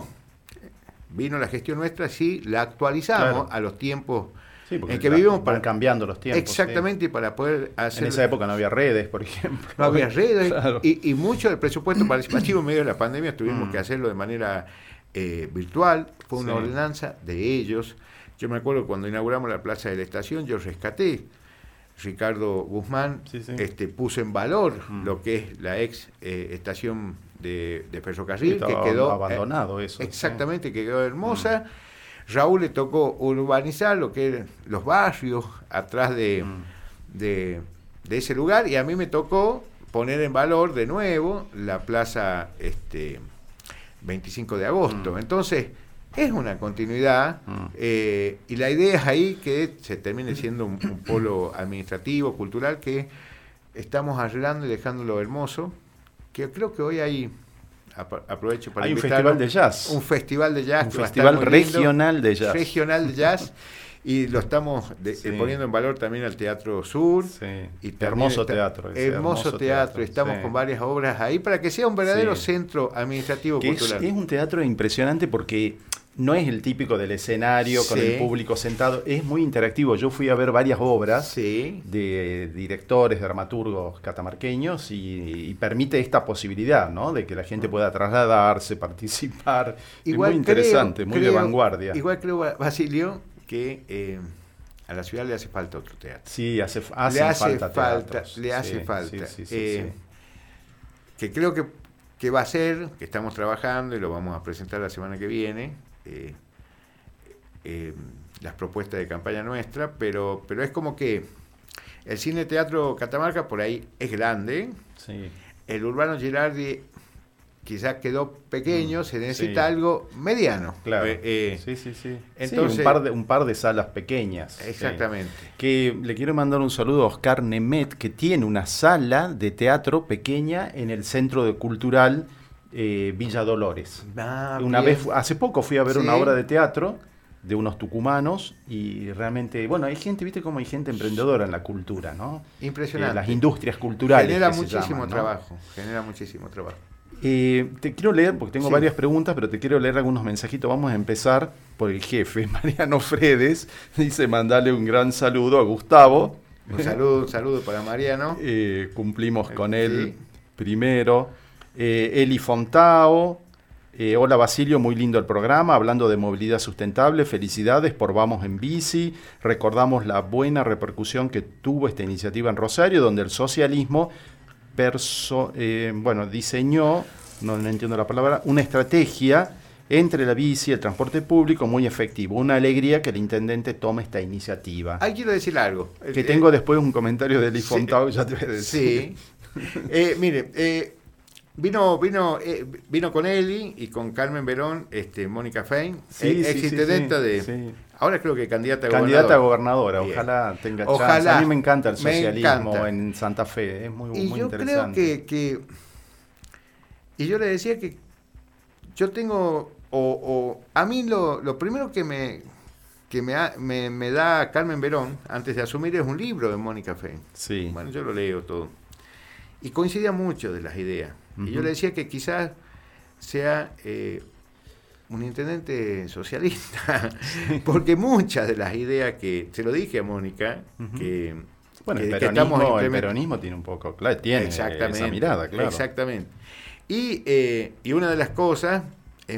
vino la gestión nuestra, sí, la actualizamos Claro. a los tiempos Sí, porque en que la- vivimos van para cambiando los tiempos. exactamente, y para poder sí. hacer... En esa época no había redes, por ejemplo. No había redes, Claro. y, y mucho del presupuesto participativo en medio de la pandemia tuvimos Mm. que hacerlo de manera eh, virtual. Fue una Sí. ordenanza de ellos. Yo me acuerdo cuando inauguramos la Plaza de la Estación, yo rescaté. Ricardo Guzmán Sí, sí. Este, puso en valor Mm. lo que es la ex eh, estación de, de Sí, ferrocarril, estaba que quedó abandonado eso. exactamente, que quedó hermosa. Raúl le tocó urbanizar lo que eran los barrios atrás de, Mm. de, de ese lugar, y a mí me tocó poner en valor de nuevo la plaza este, veinticinco de agosto. Mm. Entonces, es una continuidad, Mm. eh, y la idea es ahí que se termine siendo un, un polo administrativo, cultural, que estamos arreglando y dejándolo hermoso, que creo que hoy hay, ap- aprovecho para Hay un invitarlo, festival de jazz. un festival de jazz, Un que va a estar festival muy lindo, regional de jazz. regional de jazz, y lo estamos de- Sí. eh, poniendo en valor también al Teatro Sur. Sí. Y también Hermoso está- teatro. ese, Hermoso, teatro, estamos sí. con varias obras ahí para que sea un verdadero Sí. centro administrativo Que es, cultural. es un teatro impresionante porque no es el típico del escenario con Sí. el público sentado, es muy interactivo. Yo fui a ver varias obras Sí. de directores, dramaturgos catamarqueños y, y permite esta posibilidad, ¿no?, de que la gente pueda trasladarse, participar. es muy interesante, creo- muy de creo- vanguardia. Igual creo, Ba- Basilio, que eh, a la ciudad le hace falta otro teatro. Sí, hace, le hacen hace falta, falta, teatros. le hace Sí, falta. sí, sí, sí, Eh, sí. Que creo que, que va a ser, que estamos trabajando y lo vamos a presentar la semana que viene, eh, eh, las propuestas de campaña nuestra, pero, pero es como que el Cine Teatro Catamarca por ahí es grande, Sí. el Urbano Girardi quizás quedó pequeño, se necesita sí. algo mediano. Claro. Eh, eh, sí, sí, sí. Entonces, sí, un, par de, un par de salas pequeñas. Exactamente. Sí. Que le quiero mandar un saludo a Oscar Nemet, que tiene una sala de teatro pequeña en el Centro de Cultural eh, Villa Dolores. Ah, una bien. vez, hace poco fui a ver Sí. una obra de teatro de unos tucumanos y realmente, bueno, hay gente, viste cómo hay gente emprendedora en la cultura, ¿no? Impresionante. Eh, las industrias culturales. Genera que se muchísimo llaman, ¿no? trabajo, genera muchísimo trabajo. Eh, te quiero leer, porque tengo Sí. varias preguntas, pero te quiero leer algunos mensajitos. Vamos a empezar por el jefe, Mariano Fredes. Dice, mandale un gran saludo a Gustavo. Un saludo, un saludo para Mariano. Eh, cumplimos con Sí. él primero. Eh, Eli Fontao. Eh, hola Basilio, muy lindo el programa, hablando de movilidad sustentable, felicidades por Vamos en Bici, recordamos la buena repercusión que tuvo esta iniciativa en Rosario, donde el socialismo perso eh, bueno, diseñó, no, no entiendo la palabra, una estrategia entre la bici y el transporte público muy efectivo, una alegría que el intendente tome esta iniciativa. Ahí quiero decir algo. Que Eh, tengo después un comentario de Eli sí. Fontao, ya te voy a decir. Sí. Eh, mire, eh, Vino, vino, eh, vino con Eli y con Carmen Verón, este, Mónica Fein, Sí, ex sí, sí, intendenta sí, de... sí. Ahora creo que candidata a Candidata a gobernadora. gobernadora, Bien. ojalá tenga Ojalá. chance. A mí me encanta el Me socialismo encanta. en Santa Fe, es muy, Y muy yo creo interesante. que, que... Y yo le decía que yo tengo... O, o a mí lo, lo primero que me que me, ha- me, me da Carmen Verón, antes de asumir, es un libro de Mónica Fein. Sí. Bueno, yo lo leo todo. Y coincidía mucho de las ideas. Y yo Ujú. le decía que quizás sea eh, un intendente socialista, porque muchas de las ideas que, se lo dije a Mónica, Ujú. que, Bueno, que- el que estamos peronismo, el implement- peronismo tiene un poco, claro, tiene Exactamente, esa mirada, claro. Exactamente. Y, eh, y una de las cosas, eh,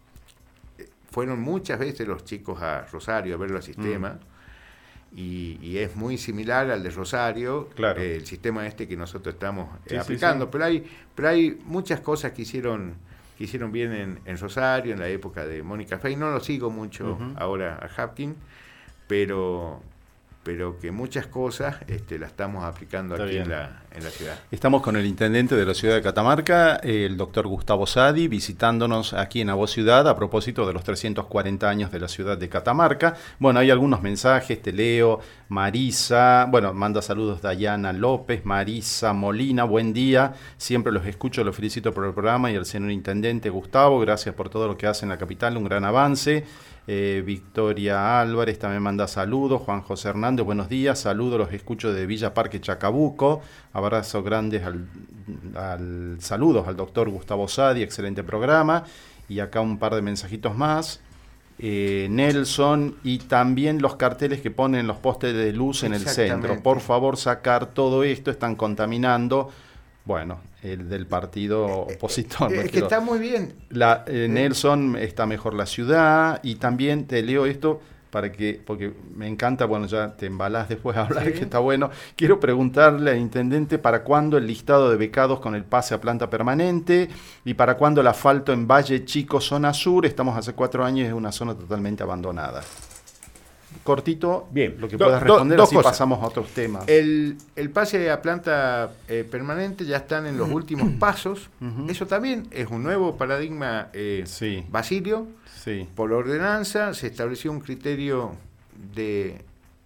fueron muchas veces los chicos a Rosario a ver los sistemas, Mm. y, y es muy similar al de Rosario, Claro. eh, el sistema este que nosotros estamos eh, Sí, sí, aplicando, sí. pero hay pero hay muchas cosas que hicieron que hicieron bien en, en Rosario, en la época de Mónica Fein. No lo sigo mucho Ujú. ahora a Hapkin, pero pero que muchas cosas este, las estamos aplicando Está aquí en bien. la, en la ciudad. Estamos con el intendente de la ciudad de Catamarca, el doctor Gustavo Sadi, visitándonos aquí en A Voz Ciudad a propósito de los trescientos cuarenta años de la ciudad de Catamarca. Bueno, hay algunos mensajes, te leo. Marisa, bueno, manda saludos Dayana López, Marisa Molina, buen día, siempre los escucho, los felicito por el programa y al señor intendente Gustavo, gracias por todo lo que hace en la capital, un gran avance. Eh, Victoria Álvarez también manda saludos. Juan José Hernández, buenos días. Saludos, los escucho de Villa Parque Chacabuco. Abrazos grandes al, al saludos al doctor Gustavo Sadi, excelente programa. Y acá un par de mensajitos más. Eh, Nelson, y también los carteles que ponen los postes de luz en el Exactamente. centro. Por favor, sacar todo esto, están contaminando. Bueno, el del partido opositor. Eh, no es que quiero- está muy bien. la, eh, Nelson, está mejor la ciudad, y también te leo esto para que, porque me encanta, bueno, ya te embalás después a hablar, Sí. que está bueno. Quiero preguntarle al intendente para cuándo el listado de becados con el pase a planta permanente y para cuándo el asfalto en Valle Chico, zona sur. Estamos hace cuatro años y es una zona totalmente abandonada. Cortito, Bien. lo que Do- puedas do- responder, dos así cosas. pasamos a otros temas. El, el pase a planta eh, permanente ya están en los últimos pasos. Ujú. Eso también es un nuevo paradigma, eh, Sí. Basilio. Sí. Por ordenanza se estableció un criterio de,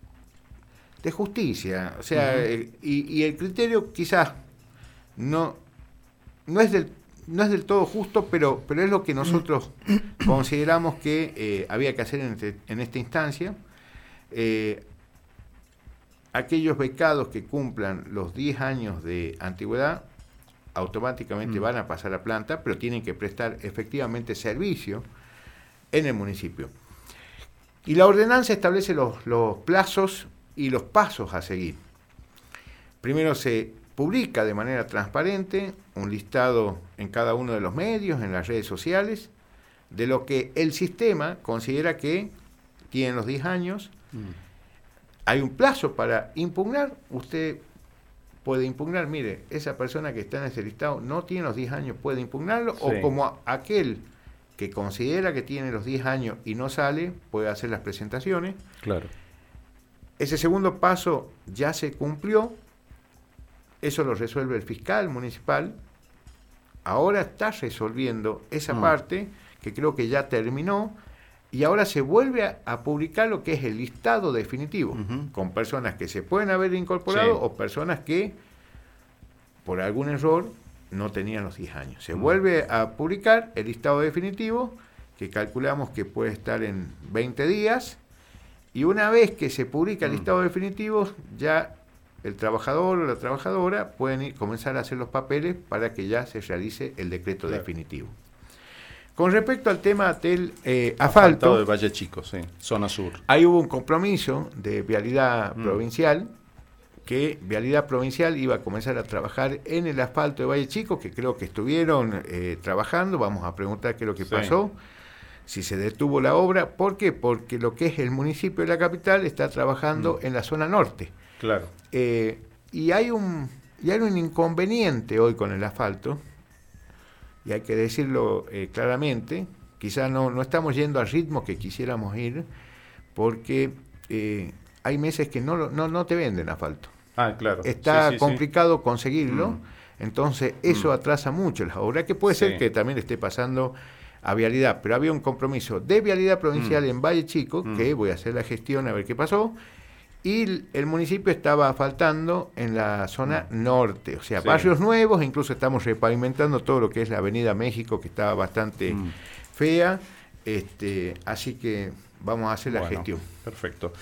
de justicia. O sea, Ujú. eh, y, y el criterio quizás no, no es del no es del todo justo, pero, pero es lo que nosotros consideramos que eh, había que hacer en, este- en esta instancia. Eh, aquellos becados que cumplan los diez años de antigüedad automáticamente Mm. van a pasar a planta, pero tienen que prestar efectivamente servicio en el municipio. Y la ordenanza establece los, los plazos y los pasos a seguir. Primero se publica de manera transparente un listado en cada uno de los medios, en las redes sociales, de lo que el sistema considera que tienen los diez años. Mm. Hay un plazo para impugnar. Usted puede impugnar, mire, esa persona que está en ese listado no tiene los diez años, puede impugnarlo, Sí. o como a- aquel que considera que tiene los diez años y no sale, puede hacer las presentaciones. Claro. Ese segundo paso ya se cumplió, eso lo resuelve el fiscal municipal, ahora está resolviendo esa Mm. parte, que creo que ya terminó, y ahora se vuelve a, a publicar lo que es el listado definitivo, Ujú. con personas que se pueden haber incorporado Sí. o personas que, por algún error, no tenían los diez años. Se Mm. vuelve a publicar el listado definitivo, que calculamos que puede estar en veinte días, y una vez que se publica el Mm. listado definitivo, ya el trabajador o la trabajadora pueden ir, comenzar a hacer los papeles para que ya se realice el decreto Claro. definitivo. Con respecto al tema del eh, Asfaltado asfalto, de Valle Chico, sí, zona sur. ahí hubo un compromiso de Vialidad Mm. Provincial, que Vialidad Provincial iba a comenzar a trabajar en el asfalto de Valle Chico, que creo que estuvieron eh, trabajando. Vamos a preguntar qué es lo que Sí. pasó, si se detuvo la obra. ¿Por qué? Porque lo que es el municipio de la capital está trabajando Mm. en la zona norte. Claro. Eh, y hay un y hay un inconveniente hoy con el asfalto, y hay que decirlo eh, claramente. Quizás no, no estamos yendo al ritmo que quisiéramos ir, porque eh, hay meses que no, lo- no, no te venden asfalto. Ah, claro. Está Sí, sí, sí. complicado conseguirlo, Mm. entonces eso Mm. atrasa mucho la obra, que puede Sí. ser que también esté pasando a Vialidad, pero había un compromiso de Vialidad Provincial Mm. en Valle Chico, Mm. que voy a hacer la gestión a ver qué pasó, y el, el municipio estaba asfaltando en la zona norte, o sea, Sí. barrios nuevos, incluso estamos repavimentando todo lo que es la Avenida México, que estaba bastante Mm. fea, este, así que vamos a hacer la Bueno, gestión. Perfecto.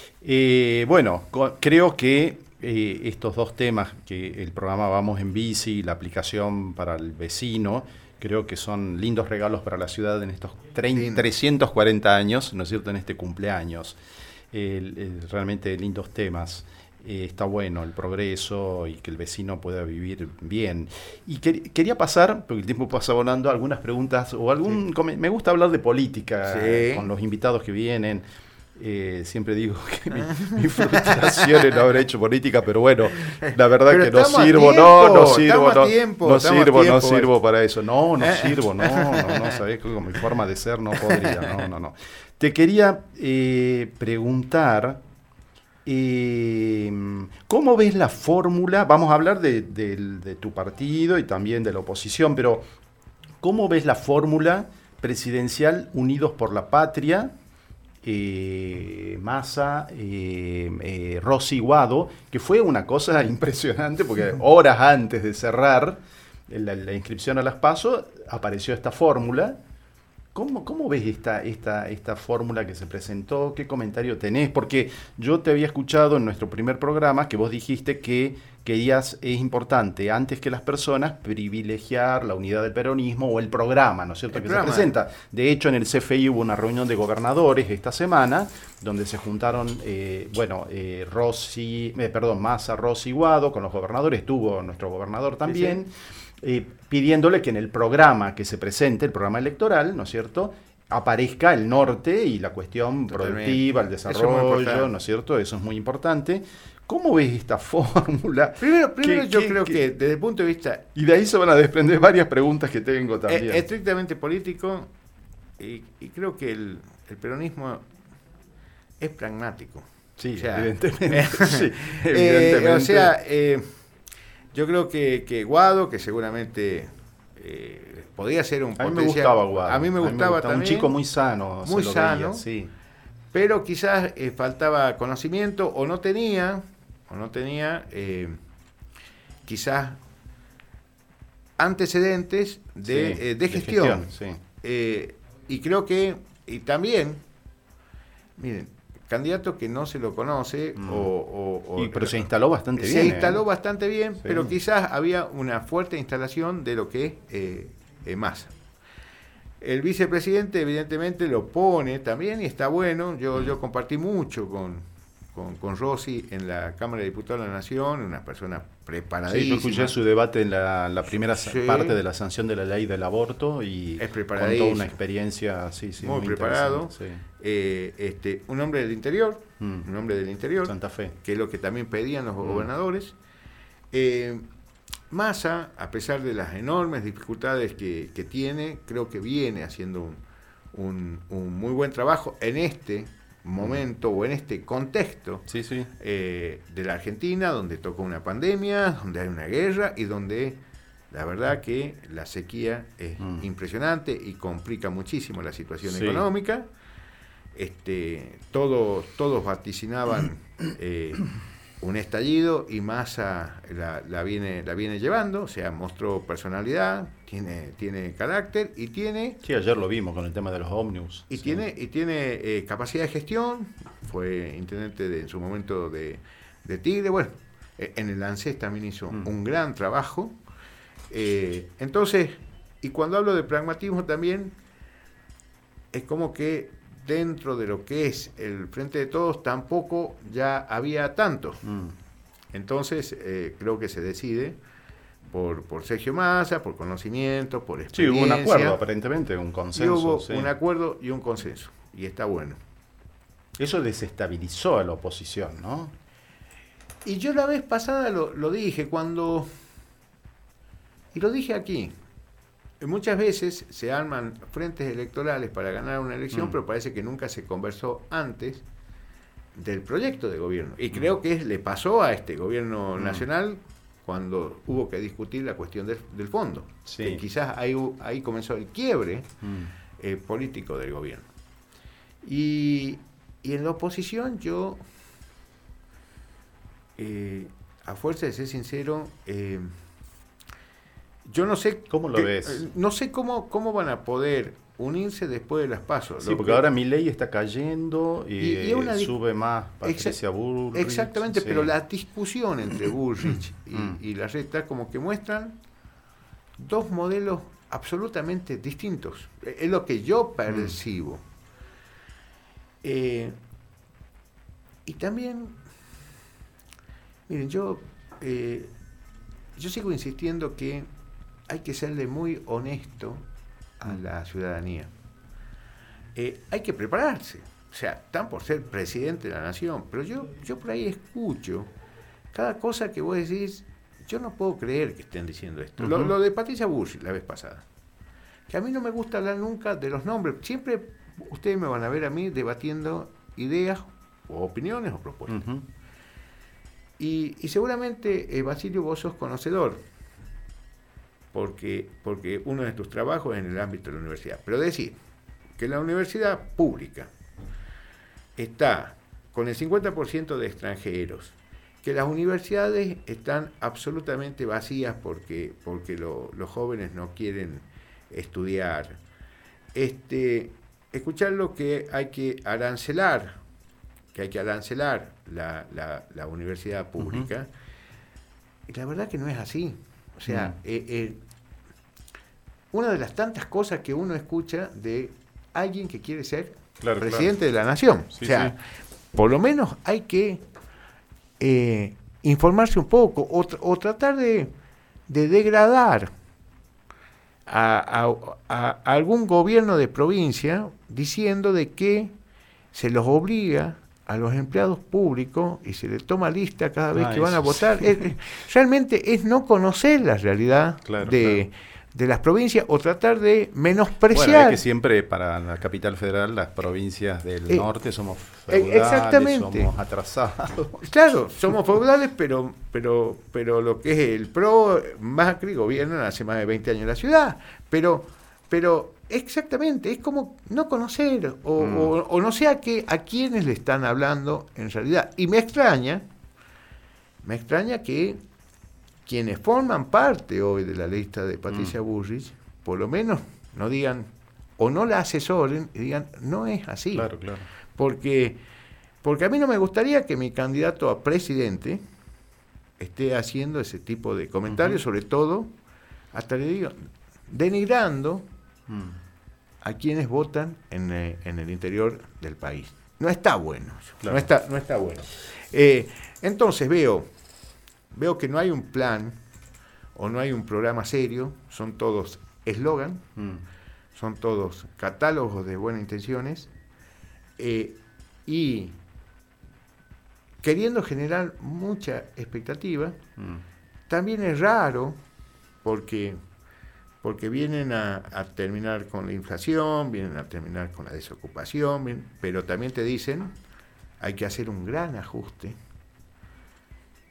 Eh, bueno, co- creo que eh, estos dos temas, que el programa Vamos en Bici, la aplicación para el vecino, creo que son lindos regalos para la ciudad en estos trein- Lindo. trescientos cuarenta años, ¿no es cierto?, en este cumpleaños. El- el- realmente lindos temas. Eh, está bueno el progreso y que el vecino pueda vivir bien. Y quer- quería pasar, porque el tiempo pasa volando, algunas preguntas o algún... come- Me gusta hablar de política Sí. con los invitados que vienen. Eh, siempre digo que mi, mi frustración es no haber hecho política, pero bueno, la verdad Pero que no estamos a sirvo, tiempo, no, no sirvo, estamos a no, tiempo, no estamos a sirvo, no tiempo. sirvo para eso. No, no Eh. sirvo, no, no, no, sabés que con mi forma de ser no podría, no, no, no. Te quería eh, preguntar, eh, ¿cómo ves la fórmula? Vamos a hablar de, de- de tu partido y también de la oposición, pero ¿cómo ves la fórmula presidencial Unidos por la Patria? Eh, Massa, eh, eh, Rossi Guado, que fue una cosa impresionante porque horas antes de cerrar la, la inscripción a las PASO apareció esta fórmula. ¿Cómo, cómo ves esta, esta, esta fórmula que se presentó? ¿Qué comentario tenés? Porque yo te había escuchado en nuestro primer programa que vos dijiste que querías, es importante, antes que las personas, privilegiar la unidad del peronismo o el programa, ¿no es cierto?, El que programa. se presenta. De hecho, en el C F I hubo una reunión de gobernadores esta semana, donde se juntaron, eh, bueno, eh, Rossi, eh, perdón, Massa, Rossi y Guado, con los gobernadores, estuvo nuestro gobernador también, eh, pidiéndole que en el programa que se presente, el programa electoral, ¿no es cierto?, aparezca el norte y la cuestión Totalmente. productiva, el Eso es muy desarrollo, importante. ¿no es cierto?, eso es muy importante. ¿Cómo ves esta fórmula? Primero, primero ¿Qué- yo qué- creo qué- que desde el punto de vista Y de ahí se van a desprender varias preguntas que tengo también. eh, estrictamente político, y, y creo que el, el peronismo es pragmático. Sí, o sea, evidentemente. sí, Eh, evidentemente. o sea, eh, yo creo que, que Guado, que seguramente eh, podría ser un a mí me potencial- gustaba Guado. A mí me gustaba también. Un chico muy sano. Muy se lo sano. veía, sí. Pero quizás eh, faltaba conocimiento o no tenía, o no tenía eh, quizás antecedentes de, Sí, eh, de gestión. sí. Eh, y creo que, y también, miren, candidato que no se lo conoce, Mm. o, o- o- Y- pero se instaló bastante se bien. instaló ¿eh? bastante bien, Sí. pero quizás había una fuerte instalación de lo que es eh, eh, Massa. El vicepresidente evidentemente lo pone también y está bueno. Yo, yo compartí mucho con, con, con Rossi en la Cámara de Diputados de la Nación, una persona preparadísima. Sí, yo escuché su debate en la, la primera sa- Sí. parte de la sanción de la ley del aborto y Es contó preparadísimo. una experiencia sí, sí, muy, muy preparado. interesante, Eh, este, un hombre del interior, Mm. un hombre del sí. interior, Santa Fe. que es lo que también pedían los Mm. gobernadores. Eh, Massa, a pesar de las enormes dificultades que, que tiene, creo que viene haciendo un, un- un muy buen trabajo en este momento o en este contexto Sí, sí. eh, de la Argentina, donde toca una pandemia, donde hay una guerra y donde La verdad que la sequía es mm. impresionante y complica muchísimo la situación sí. económica. Este, todos, todos vaticinaban eh, un estallido y Massa la, la, viene, la viene llevando, o sea, mostró personalidad, tiene, tiene carácter y tiene... Sí, ayer lo vimos con el tema de los ómnibus. Y sí. tiene, y tiene eh, capacidad de gestión, fue intendente de, en su momento de, de Tigre, bueno, eh, en el ANSES también hizo mm. un gran trabajo. Eh, entonces, y cuando hablo de pragmatismo también, es como que dentro de lo que es el Frente de Todos tampoco ya había tanto. Mm. Entonces, eh, creo que se decide por, por Sergio Massa, por conocimiento, por experiencia. Sí, hubo un acuerdo, aparentemente, un consenso. Y hubo sí. un acuerdo y un consenso, y está bueno. Eso desestabilizó a la oposición, ¿no? Y yo la vez pasada lo, lo dije, cuando... Y lo dije aquí. Muchas veces se arman frentes electorales para ganar una elección, mm. pero parece que nunca se conversó antes del proyecto de gobierno. Y mm. creo que es, le pasó a este gobierno mm. nacional cuando hubo que discutir la cuestión del, del fondo. Sí. Que quizás ahí, ahí comenzó el quiebre mm. eh, político del gobierno. Y, y en la oposición yo, eh, a fuerza de ser sincero, eh, yo no sé cómo lo que, ves. No sé cómo, cómo van a poder unirse después de las pasos. Sí, porque que, ahora Milei está cayendo y, y, y una, sube más Patricia exa, Bullrich. Exactamente, sí. pero la discusión entre Bullrich y, y Larreta como que muestran dos modelos absolutamente distintos. Es lo que yo percibo. Mm. Eh, y también, miren, yo, eh, yo sigo insistiendo que hay que serle muy honesto a la ciudadanía. Eh, hay que prepararse. O sea, están por ser presidente de la nación, pero yo, yo por ahí escucho cada cosa que vos decís, yo no puedo creer que estén diciendo esto. Uh-huh. Lo, lo de Patricia Bullrich la vez pasada. Que a mí no me gusta hablar nunca de los nombres. Siempre ustedes me van a ver a mí debatiendo ideas o opiniones o propuestas. Uh-huh. Y, y seguramente, eh, Basilio, vos sos conocedor. Porque, porque uno de tus trabajos es en el ámbito de la universidad. Pero decir que la universidad pública está con el cincuenta por ciento de extranjeros, que las universidades están absolutamente vacías porque, porque lo, los jóvenes no quieren estudiar, este, escuchar lo que hay que arancelar, que hay que arancelar la, la, la universidad pública, uh-huh. y la verdad que no es así. O sea, mm. eh, eh, una de las tantas cosas que uno escucha de alguien que quiere ser claro, presidente claro. de la nación. Sí, o sea, sí. por lo menos hay que eh, informarse un poco o, o tratar de, de degradar a, a, a algún gobierno de provincia diciendo de que se los obliga a los empleados públicos y se les toma lista cada vez ah, que van a votar. Sí. Es, es, realmente es no conocer la realidad claro, de, claro. de las provincias o tratar de menospreciar. Bueno, es que siempre para la capital federal las provincias del eh, norte somos feudales, exactamente. somos atrasados. Claro, somos feudales, pero, pero, pero lo que es el PRO, Macri gobiernan hace más de veinte años la ciudad. Pero, pero exactamente, es como no conocer o, mm. o, o no sé a, qué, a quiénes le están hablando en realidad. Y me extraña, me extraña que quienes forman parte hoy de la lista de Patricia mm. Bullrich, por lo menos no digan, o no la asesoren y digan, no es así. Claro, claro. Porque, porque a mí no me gustaría que mi candidato a presidente esté haciendo ese tipo de comentarios, uh-huh. sobre todo, hasta le digo, denigrando mm. a quienes votan en, eh, en el interior del país. No está bueno, claro. no, está, no está bueno. Eh, entonces veo, veo que no hay un plan o no hay un programa serio, son todos eslogan, mm. son todos catálogos de buenas intenciones, eh, y queriendo generar mucha expectativa, mm. también es raro porque... porque vienen a, a terminar con la inflación, vienen a terminar con la desocupación, bien, pero también te dicen hay que hacer un gran ajuste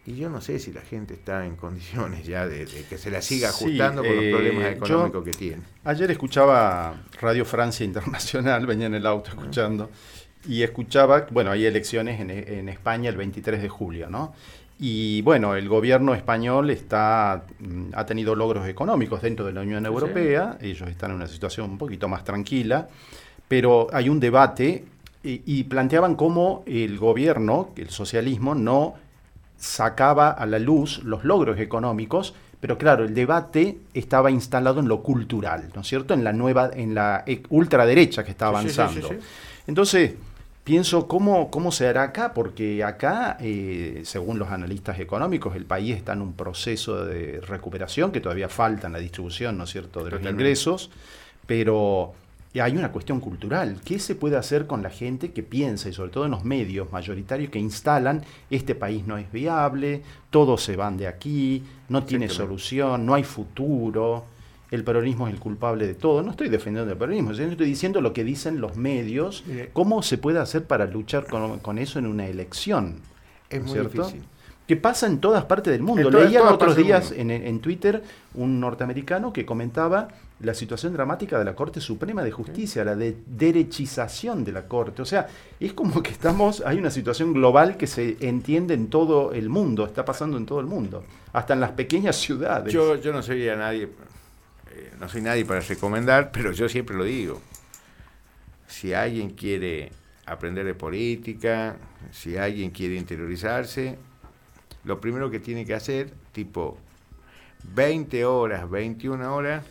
y yo no sé si la gente está en condiciones ya de, de que se la siga Sí, ajustando con eh, los problemas económicos yo que tiene. Ayer escuchaba Radio Francia Internacional, venía en el auto escuchando, y escuchaba, bueno, hay elecciones en, en España el veintitrés de julio, ¿no? Y bueno, el gobierno español está, ha tenido logros económicos dentro de la Unión Europea, sí. Ellos están en una situación un poquito más tranquila, pero hay un debate y, y planteaban cómo el gobierno, el socialismo, no sacaba a la luz los logros económicos, pero claro, el debate estaba instalado en lo cultural, ¿no es cierto? En la nueva, en la ultraderecha que está avanzando. Sí, sí, sí, sí. Entonces, pienso cómo, cómo se hará acá, porque acá, eh, según los analistas económicos, el país está en un proceso de recuperación, que todavía falta en la distribución, ¿no es cierto?, de los ingresos, pero hay una cuestión cultural. ¿Qué se puede hacer con la gente que piensa, y sobre todo en los medios mayoritarios, que instalan, este país no es viable, todos se van de aquí, no tiene solución, no hay futuro, el peronismo es el culpable de todo? No estoy defendiendo el peronismo, estoy diciendo lo que dicen los medios. ¿Cómo se puede hacer para luchar con, con eso en una elección? Es ¿no muy cierto? difícil. Que pasa en todas partes del mundo. En todas, Leía todas otros partes días del en, en Twitter un norteamericano que comentaba la situación dramática de la Corte Suprema de Justicia, la de derechización de la Corte. O sea, es como que estamos, hay una situación global que se entiende en todo el mundo, está pasando en todo el mundo, hasta en las pequeñas ciudades. Yo, yo no soy a nadie, eh, no soy nadie para recomendar, pero yo siempre lo digo. Si alguien quiere aprender de política, si alguien quiere interiorizarse, lo primero que tiene que hacer, tipo veinte horas, veintiuna horas,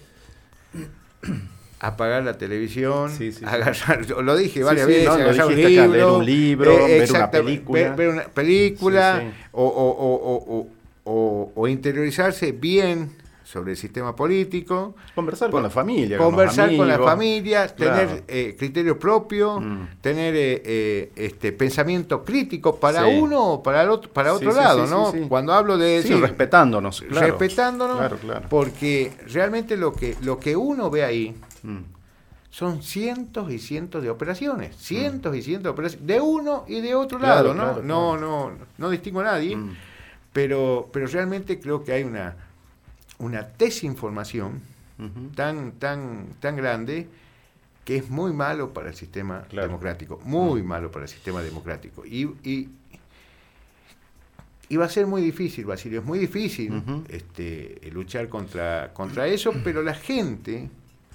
apagar la televisión, sí, sí, agarrar, sí. Lo dije varias sí, sí, veces, no, agarrar un libro, acá, leer un libro, eh, ver una película, ver, ver una película sí, sí. O, o, o, o, o, o interiorizarse bien sobre el sistema político, conversar con la familia, conversar con, con la amigos, familia, claro. tener eh, criterio propio, mm. tener eh, eh, este pensamiento crítico para sí. uno o para el otro, para otro sí, lado, sí, ¿no? Sí, sí. Cuando hablo de sí, sí, respetándonos, claro. respetándonos, claro, claro. porque realmente lo que lo que uno ve ahí mm. son cientos y cientos de operaciones, cientos mm. y cientos de operaciones de uno y de otro claro, lado, ¿no? Claro, no, claro. no, no, no distingo a nadie, mm. pero pero realmente creo que hay una una desinformación uh-huh. tan tan tan grande que es muy malo para el sistema claro. democrático, muy uh-huh. malo para el sistema democrático. Y, y, y va a ser muy difícil, Basilio, es muy difícil uh-huh. este, luchar contra, contra eso, pero la gente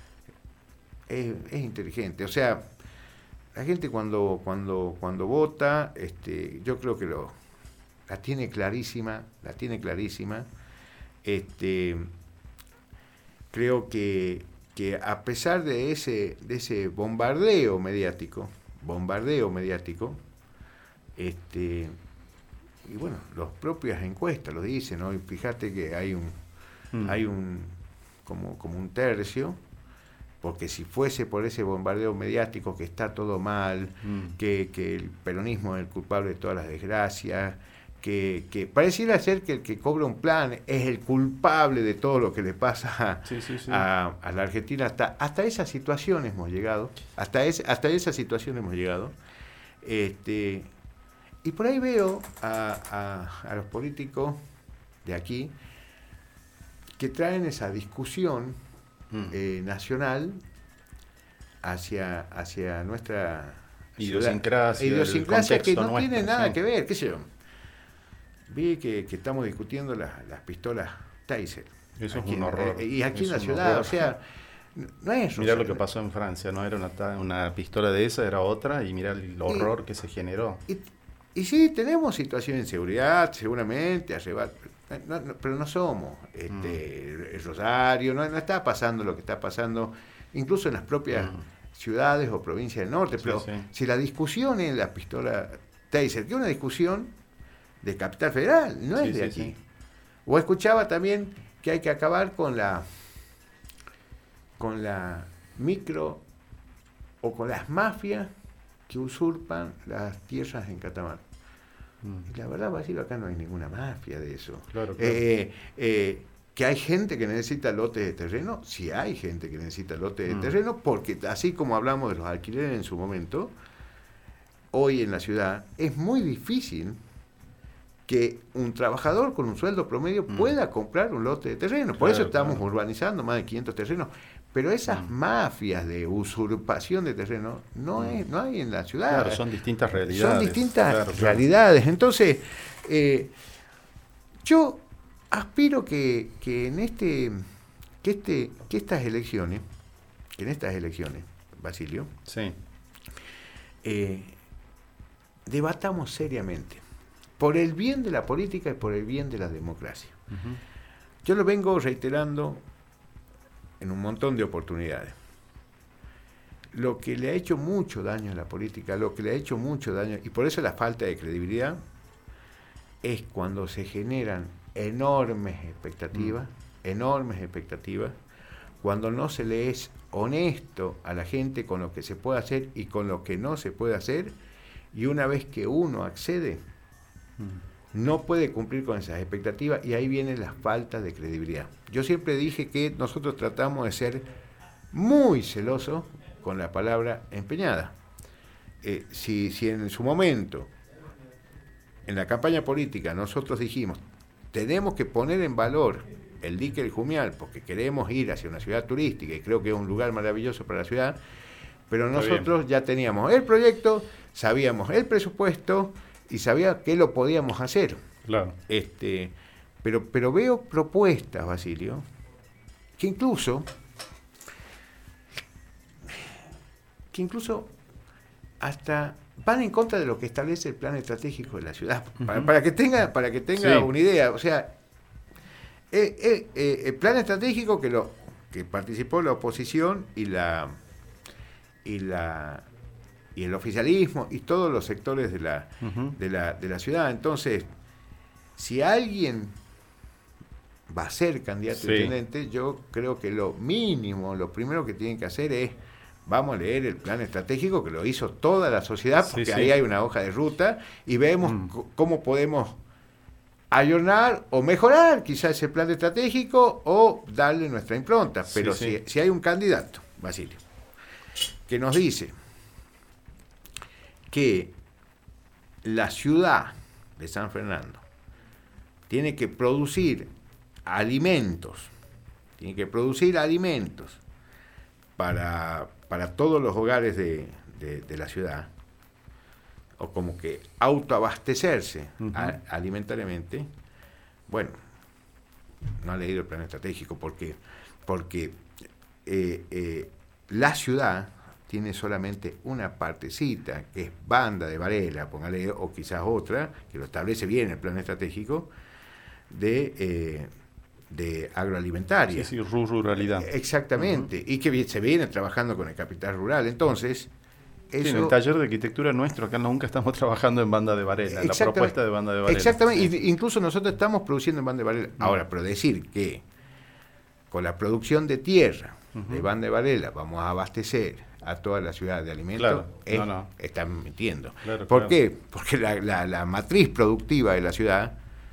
es, es inteligente. O sea, la gente cuando, cuando, cuando vota, este, yo creo que lo, la tiene clarísima, la tiene clarísima. Este, creo que, que a pesar de ese, de ese bombardeo mediático, bombardeo mediático, este, y bueno, las propias encuestas lo dicen, ¿no? Y fíjate que hay un, mm. hay un, como, como un tercio, porque si fuese por ese bombardeo mediático que está todo mal, mm. que, que el peronismo es el culpable de todas las desgracias, Que, que pareciera ser que el que cobra un plan es el culpable de todo lo que le pasa a, sí, sí, sí. a, a la Argentina. Hasta, hasta esa situación hemos llegado, hasta, es, hasta esa situación hemos llegado. Este, y por ahí veo a, a, a los políticos de aquí que traen esa discusión mm. eh, nacional hacia, hacia nuestra idiosincrasia, idiosincrasia que no nuestro, tiene nada sí. que ver, qué sé yo. Vi que, que estamos discutiendo las, las pistolas Taser. Eso aquí, es un horror. Eh, y aquí es en la ciudad, horror. O sea, no es... Mirá lo que pasó en Francia, no era una, una pistola de esa, era otra, y mirá el horror y, que se generó. Y, y sí, tenemos situación de inseguridad, seguramente, arrebat, no, no, pero no somos este, mm. el Rosario, no, no está pasando lo que está pasando, incluso en las propias mm. ciudades o provincias del norte, pero sí, sí. si la discusión es la pistola Taser, que es una discusión de Capital Federal, no es sí, de aquí. Sí, sí. O escuchaba también que hay que acabar con la con la micro o con las mafias que usurpan las tierras en Catamarca. Mm. Y la verdad, Basilio, acá no hay ninguna mafia de eso. Claro, claro. Eh, eh, que hay gente que necesita lotes de terreno, sí hay gente que necesita lotes mm. de terreno, porque así como hablamos de los alquileres en su momento, hoy en la ciudad es muy difícil que un trabajador con un sueldo promedio mm. pueda comprar un lote de terreno. Por claro, eso estamos claro. urbanizando más de quinientos terrenos. Pero esas mm. mafias de usurpación de terreno no, mm. es, no hay en la ciudad. Claro, son distintas realidades. Son distintas claro, realidades. Claro. Entonces, eh, yo aspiro que, que en este, que este, que estas elecciones, que en estas elecciones, Basilio, sí. eh, debatamos seriamente por el bien de la política y por el bien de la democracia. Uh-huh. Yo lo vengo reiterando en un montón de oportunidades. Lo que le ha hecho mucho daño a la política, lo que le ha hecho mucho daño, y por eso la falta de credibilidad, es cuando se generan enormes expectativas, uh-huh. enormes expectativas, cuando no se le es honesto a la gente con lo que se puede hacer y con lo que no se puede hacer, y una vez que uno accede, no puede cumplir con esas expectativas y ahí viene la falta de credibilidad. Yo siempre dije que nosotros tratamos de ser muy celosos con la palabra empeñada. Eh, si, si en su momento, en la campaña política, nosotros dijimos, tenemos que poner en valor el dique del Jumial porque queremos ir hacia una ciudad turística y creo que es un lugar maravilloso para la ciudad, pero Está nosotros bien. ya teníamos el proyecto, sabíamos el presupuesto y sabía que lo podíamos hacer. Claro. Este, pero, pero veo propuestas, Basilio, que incluso, que incluso hasta van en contra de lo que establece el plan estratégico de la ciudad. Uh-huh. Para, para que tenga, para que tenga sí. una idea, o sea, eh, eh, eh, el plan estratégico que lo que participó la oposición y la y la y el oficialismo y todos los sectores de la, uh-huh. de la, de la ciudad. Entonces, si alguien va a ser candidato sí. a intendente, yo creo que lo mínimo, lo primero que tienen que hacer es, vamos a leer el plan estratégico que lo hizo toda la sociedad, porque sí, sí. ahí hay una hoja de ruta, y vemos mm. c- cómo podemos ayornar o mejorar quizás ese plan estratégico o darle nuestra impronta. Pero sí, si, sí. si hay un candidato, Basilio, que nos dice que la ciudad de San Fernando tiene que producir alimentos, tiene que producir alimentos para, para todos los hogares de, de, de la ciudad, o como que autoabastecerse uh-huh. a, alimentariamente, bueno, no ha leído el plan estratégico porque, porque eh, eh, la ciudad tiene solamente una partecita, que es Banda de Varela, póngale, o quizás otra, que lo establece bien el plan estratégico, de, eh, de agroalimentaria. Sí, sí, ruralidad. Exactamente, uh-huh. y que se viene trabajando con el capital rural. Entonces, eso... Sí, en el taller de arquitectura nuestro, acá nunca estamos trabajando en Banda de Varela, la propuesta de Banda de Varela. Exactamente, sí. incluso nosotros estamos produciendo en Banda de Varela. Uh-huh. Ahora, pero decir que con la producción de tierra uh-huh. de Banda de Varela vamos a abastecer a toda la ciudad de alimentos, claro, es, no, no. están mintiendo. Claro, ¿Por claro. qué? Porque la, la, la matriz productiva de la ciudad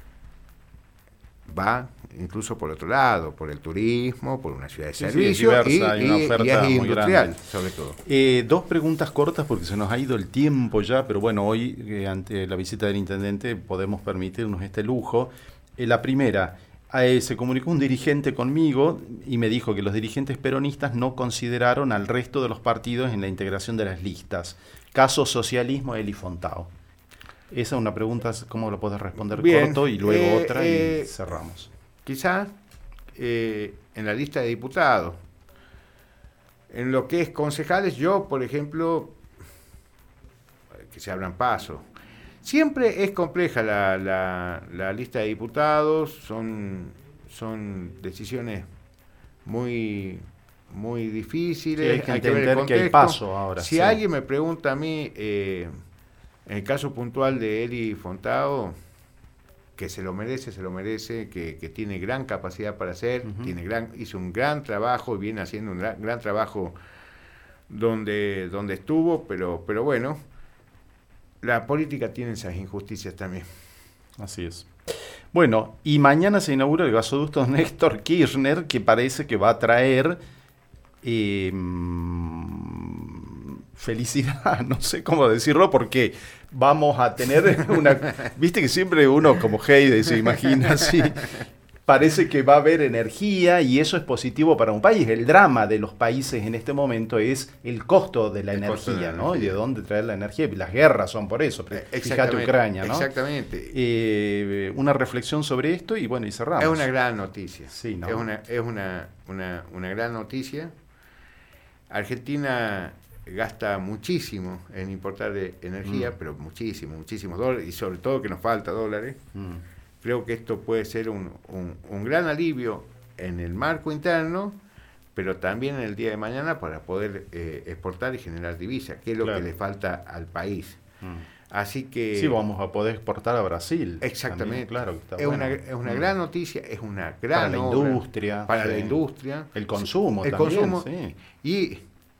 va incluso por otro lado, por el turismo, por una ciudad de sí, servicio sí, es diversa, y, y, y es industrial, grande. Sobre todo. Eh, dos preguntas cortas porque se nos ha ido el tiempo ya, pero bueno, hoy eh, ante la visita del intendente podemos permitirnos este lujo. Eh, la primera, eh, se comunicó un dirigente conmigo y me dijo que los dirigentes peronistas no consideraron al resto de los partidos en la integración de las listas. Caso socialismo, Eli Fontao. Esa es una pregunta, ¿cómo lo podés responder? Bien, corto y luego eh, otra eh, y cerramos. Quizás eh, en la lista de diputados, en lo que es concejales, yo, por ejemplo, que se abran paso. Siempre es compleja la, la, la lista de diputados, son, son decisiones muy, muy difíciles. Sí, hay que hay entender que, ver el que hay paso ahora. Si sí. alguien me pregunta a mí, eh, en el caso puntual de Eli Fontao, que se lo merece, se lo merece, que, que tiene gran capacidad para hacer, uh-huh. tiene gran, hizo un gran trabajo y viene haciendo un gran, gran trabajo donde, donde estuvo, pero, pero bueno, la política tiene esas injusticias también. Así es. Bueno, y mañana se inaugura el gasoducto Néstor Kirchner, que parece que va a traer eh, felicidad, no sé cómo decirlo, porque vamos a tener una... Viste que siempre uno como Heide se imagina así, parece que va a haber energía y eso es positivo para un país. El drama de los países en este momento es el costo de la el energía, de la ¿no? energía. Y de dónde traer la energía. Las guerras son por eso, fíjate Ucrania, ¿no? Exactamente. Eh, una reflexión sobre esto y bueno, y cerramos. Es una gran noticia. Sí, ¿no? Es una, es una, una, una gran noticia. Argentina gasta muchísimo en importar energía, mm. pero muchísimo, muchísimos dólares, y sobre todo que nos falta dólares. Mm. Creo que esto puede ser un, un, un gran alivio en el marco interno, pero también en el día de mañana para poder eh, exportar y generar divisas, que es lo claro. que le falta al país. Mm. Así que... Sí, vamos a poder exportar a Brasil. Exactamente. También, claro, que está es, bueno. una, es una mm. gran noticia, es una gran Para la obra, industria. Para sí. la industria. El consumo el también. Consumo, sí. Y,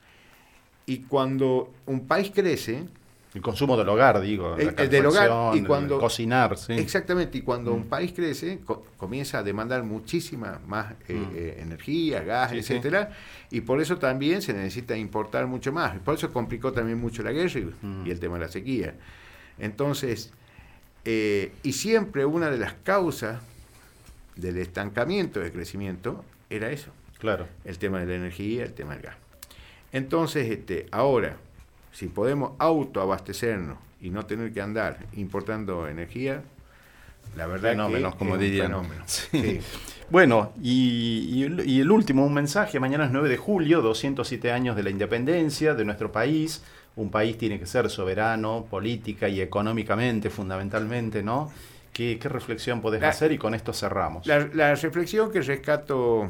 y cuando un país crece... El consumo del hogar, digo. El, el del hogar y cuando... Cocinar, sí. Exactamente, y cuando mm. un país crece, co comienza a demandar muchísima más eh, mm. eh, energía, gas, sí, etcétera, sí. y por eso también se necesita importar mucho más. Por eso complicó también mucho la guerra y, mm. y el tema de la sequía. Entonces, eh, y siempre una de las causas del estancamiento del crecimiento era eso. Claro. El tema de la energía, el tema del gas. Entonces, este, ahora, si podemos autoabastecernos y no tener que andar importando energía, la verdad fenómenos, que como es dirían. un fenómeno. Sí. Sí. Bueno, y, y, y el último, un mensaje. Mañana es nueve de julio, doscientos siete años de la independencia de nuestro país. Un país tiene que ser soberano, política y económicamente, fundamentalmente, ¿no? ¿Qué, qué reflexión podés la, hacer? Y con esto cerramos. La, la reflexión que rescato,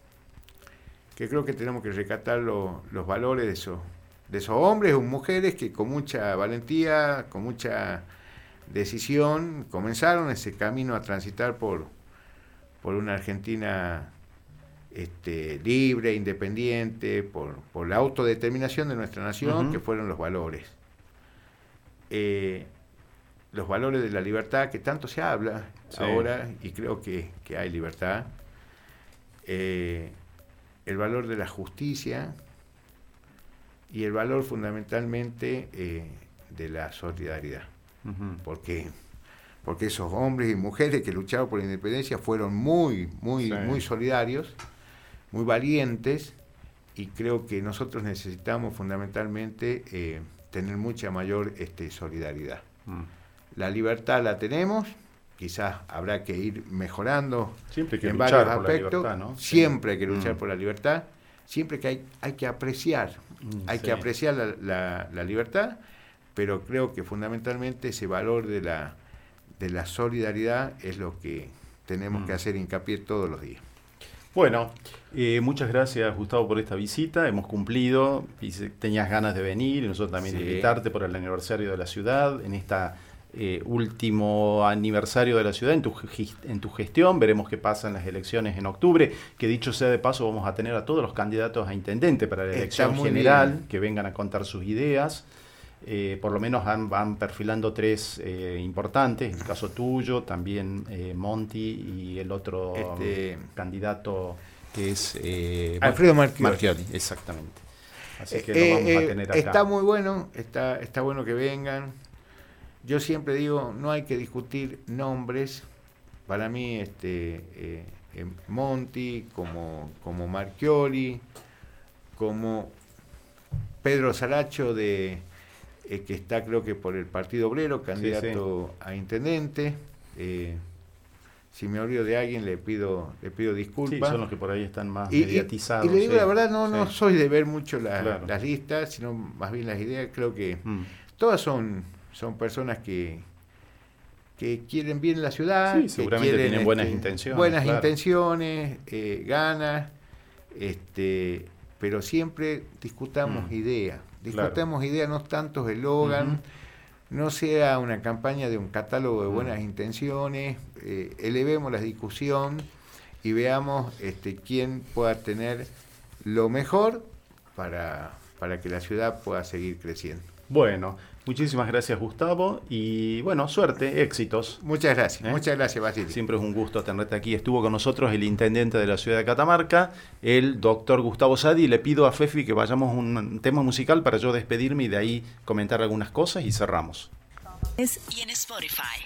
que creo que tenemos que rescatar lo, los valores de esos, de esos hombres o mujeres que con mucha valentía, con mucha decisión, comenzaron ese camino a transitar por, por una Argentina este, libre, independiente, por, por la autodeterminación de nuestra nación, uh-huh. que fueron los valores. Eh, los valores de la libertad, que tanto se habla sí. ahora, y creo que, que hay libertad. Eh, el valor de la justicia y el valor fundamentalmente eh, de la solidaridad. Uh-huh. Porque, porque esos hombres y mujeres que lucharon por la independencia fueron muy, muy, sí. muy solidarios, muy valientes, y creo que nosotros necesitamos fundamentalmente eh, tener mucha mayor este, solidaridad. Uh-huh. La libertad la tenemos, quizás habrá que ir mejorando siempre hay que en luchar varios por aspectos, la libertad, ¿no? siempre hay que Mm. luchar por la libertad, siempre que hay, hay que apreciar, mm, hay sí. que apreciar la, la, la libertad, pero creo que fundamentalmente ese valor de la, de la solidaridad es lo que tenemos mm. que hacer hincapié todos los días. Bueno, eh, muchas gracias Gustavo por esta visita, hemos cumplido, y tenías ganas de venir, y nosotros también sí. de invitarte por el aniversario de la ciudad, en esta eh, último aniversario de la ciudad, en tu, en tu gestión, veremos qué pasa en las elecciones en octubre, que dicho sea de paso vamos a tener a todos los candidatos a intendente para la elección general, bien. que vengan a contar sus ideas. Eh, por lo menos van, van perfilando tres eh, importantes, el caso tuyo, también eh, Monti y el otro este, candidato que es eh, Alfredo Marchioli. Marchioli. Exactamente. Así que eh, lo vamos eh, a tener acá. Está muy bueno, está, está bueno que vengan. Yo siempre digo, no hay que discutir nombres. Para mí, este eh, eh, Monti, como, como Marchioli, como Pedro Saracho de Eh, que está creo que por el Partido Obrero, candidato sí, sí. a intendente. Eh, si me olvido de alguien le pido le pido disculpas. Sí, son los que por ahí están más y, mediatizados. Y, y le digo sí, la verdad, no, sí. no soy de ver mucho la, claro. las listas, sino más bien las ideas. Creo que mm. todas son, son personas que, que quieren bien la ciudad, sí, que seguramente quieren, tienen buenas este, intenciones. Buenas claro. intenciones, eh, ganas, este, pero siempre discutamos mm. ideas. Discutamos claro. ideas, no tantos eslogan, uh-huh. no sea una campaña de un catálogo de buenas uh-huh. intenciones, eh, elevemos la discusión y veamos este, quién pueda tener lo mejor para, para que la ciudad pueda seguir creciendo. Bueno, muchísimas gracias, Gustavo, y bueno, suerte, éxitos. Muchas gracias, ¿Eh? muchas gracias, Basilio. Siempre es un gusto tenerte aquí. Estuvo con nosotros el intendente de la ciudad de Catamarca, el doctor Gustavo Sadi. Le pido a Fefi que vayamos a un tema musical para yo despedirme y de ahí comentar algunas cosas y cerramos. Y en Spotify.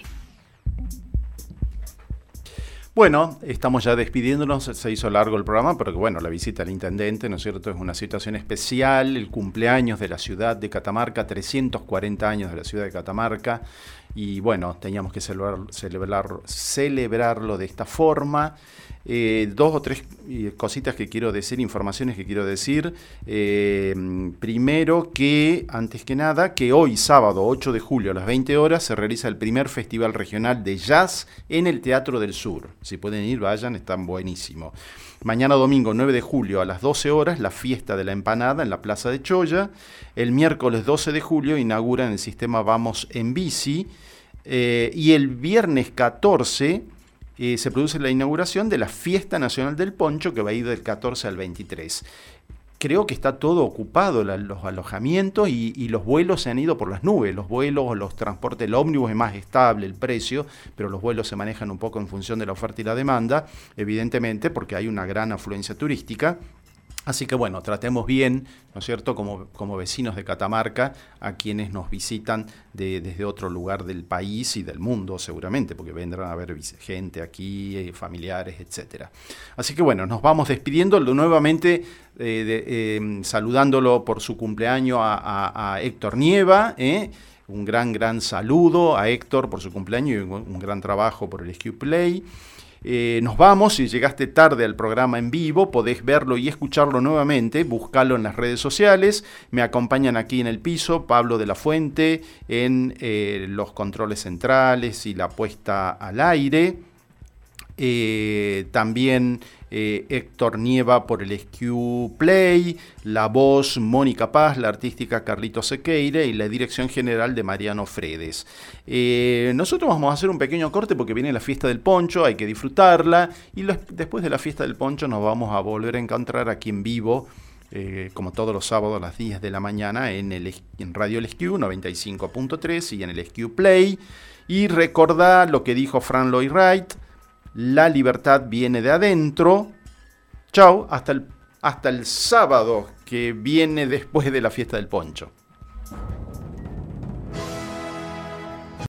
Bueno, estamos ya despidiéndonos, se hizo largo el programa, pero que bueno, la visita al intendente, ¿no es cierto?, es una situación especial, el cumpleaños de la ciudad de Catamarca, trescientos cuarenta años de la ciudad de Catamarca, y bueno, teníamos que celebrar, celebrar, celebrarlo de esta forma. Eh, dos o tres cositas que quiero decir, informaciones que quiero decir. Eh, primero que, antes que nada, que hoy sábado ocho de julio a las veinte horas se realiza el primer Festival Regional de Jazz en el Teatro del Sur. Si pueden ir, vayan, están buenísimos. Mañana domingo nueve de julio a las doce horas la fiesta de la empanada en la Plaza de Choya. El miércoles doce de julio inauguran el sistema Vamos en Bici. Eh, y el viernes catorce Eh, se produce la inauguración de la Fiesta Nacional del Poncho, que va a ir del catorce al veintitrés. Creo que está todo ocupado, la, los alojamientos y, y los vuelos se han ido por las nubes. Los vuelos, los transportes, el ómnibus es más estable el precio, pero los vuelos se manejan un poco en función de la oferta y la demanda, evidentemente porque hay una gran afluencia turística. Así que bueno, tratemos bien, ¿no es cierto?, como, como vecinos de Catamarca, a quienes nos visitan de, desde otro lugar del país y del mundo seguramente, porque vendrán a ver gente aquí, eh, familiares, etcétera. Así que bueno, nos vamos despidiendo nuevamente, eh, de, eh, saludándolo por su cumpleaños a, a, a Héctor Nieva, ¿eh? Un gran, gran saludo a Héctor por su cumpleaños y un, un gran trabajo por el S Q Play. Eh, nos vamos, si llegaste tarde al programa en vivo, podés verlo y escucharlo nuevamente, buscalo en las redes sociales. Me acompañan aquí en el piso Pablo de la Fuente en eh, los controles centrales y la puesta al aire. Eh, también eh, Héctor Nieva por el S Q Play, la voz Mónica Paz, la artística Carlito Sequeira y la dirección general de Mariano Fredes. Eh, nosotros vamos a hacer un pequeño corte porque viene la fiesta del poncho, hay que disfrutarla y los, después de la fiesta del poncho nos vamos a volver a encontrar aquí en vivo, eh, como todos los sábados a las diez de la mañana en, el, en Radio El S Q noventa y cinco punto tres y en el S Q Play. Y recordá lo que dijo Frank Lloyd Wright: la libertad viene de adentro. Chau, hasta el, hasta el sábado que viene después de la fiesta del poncho.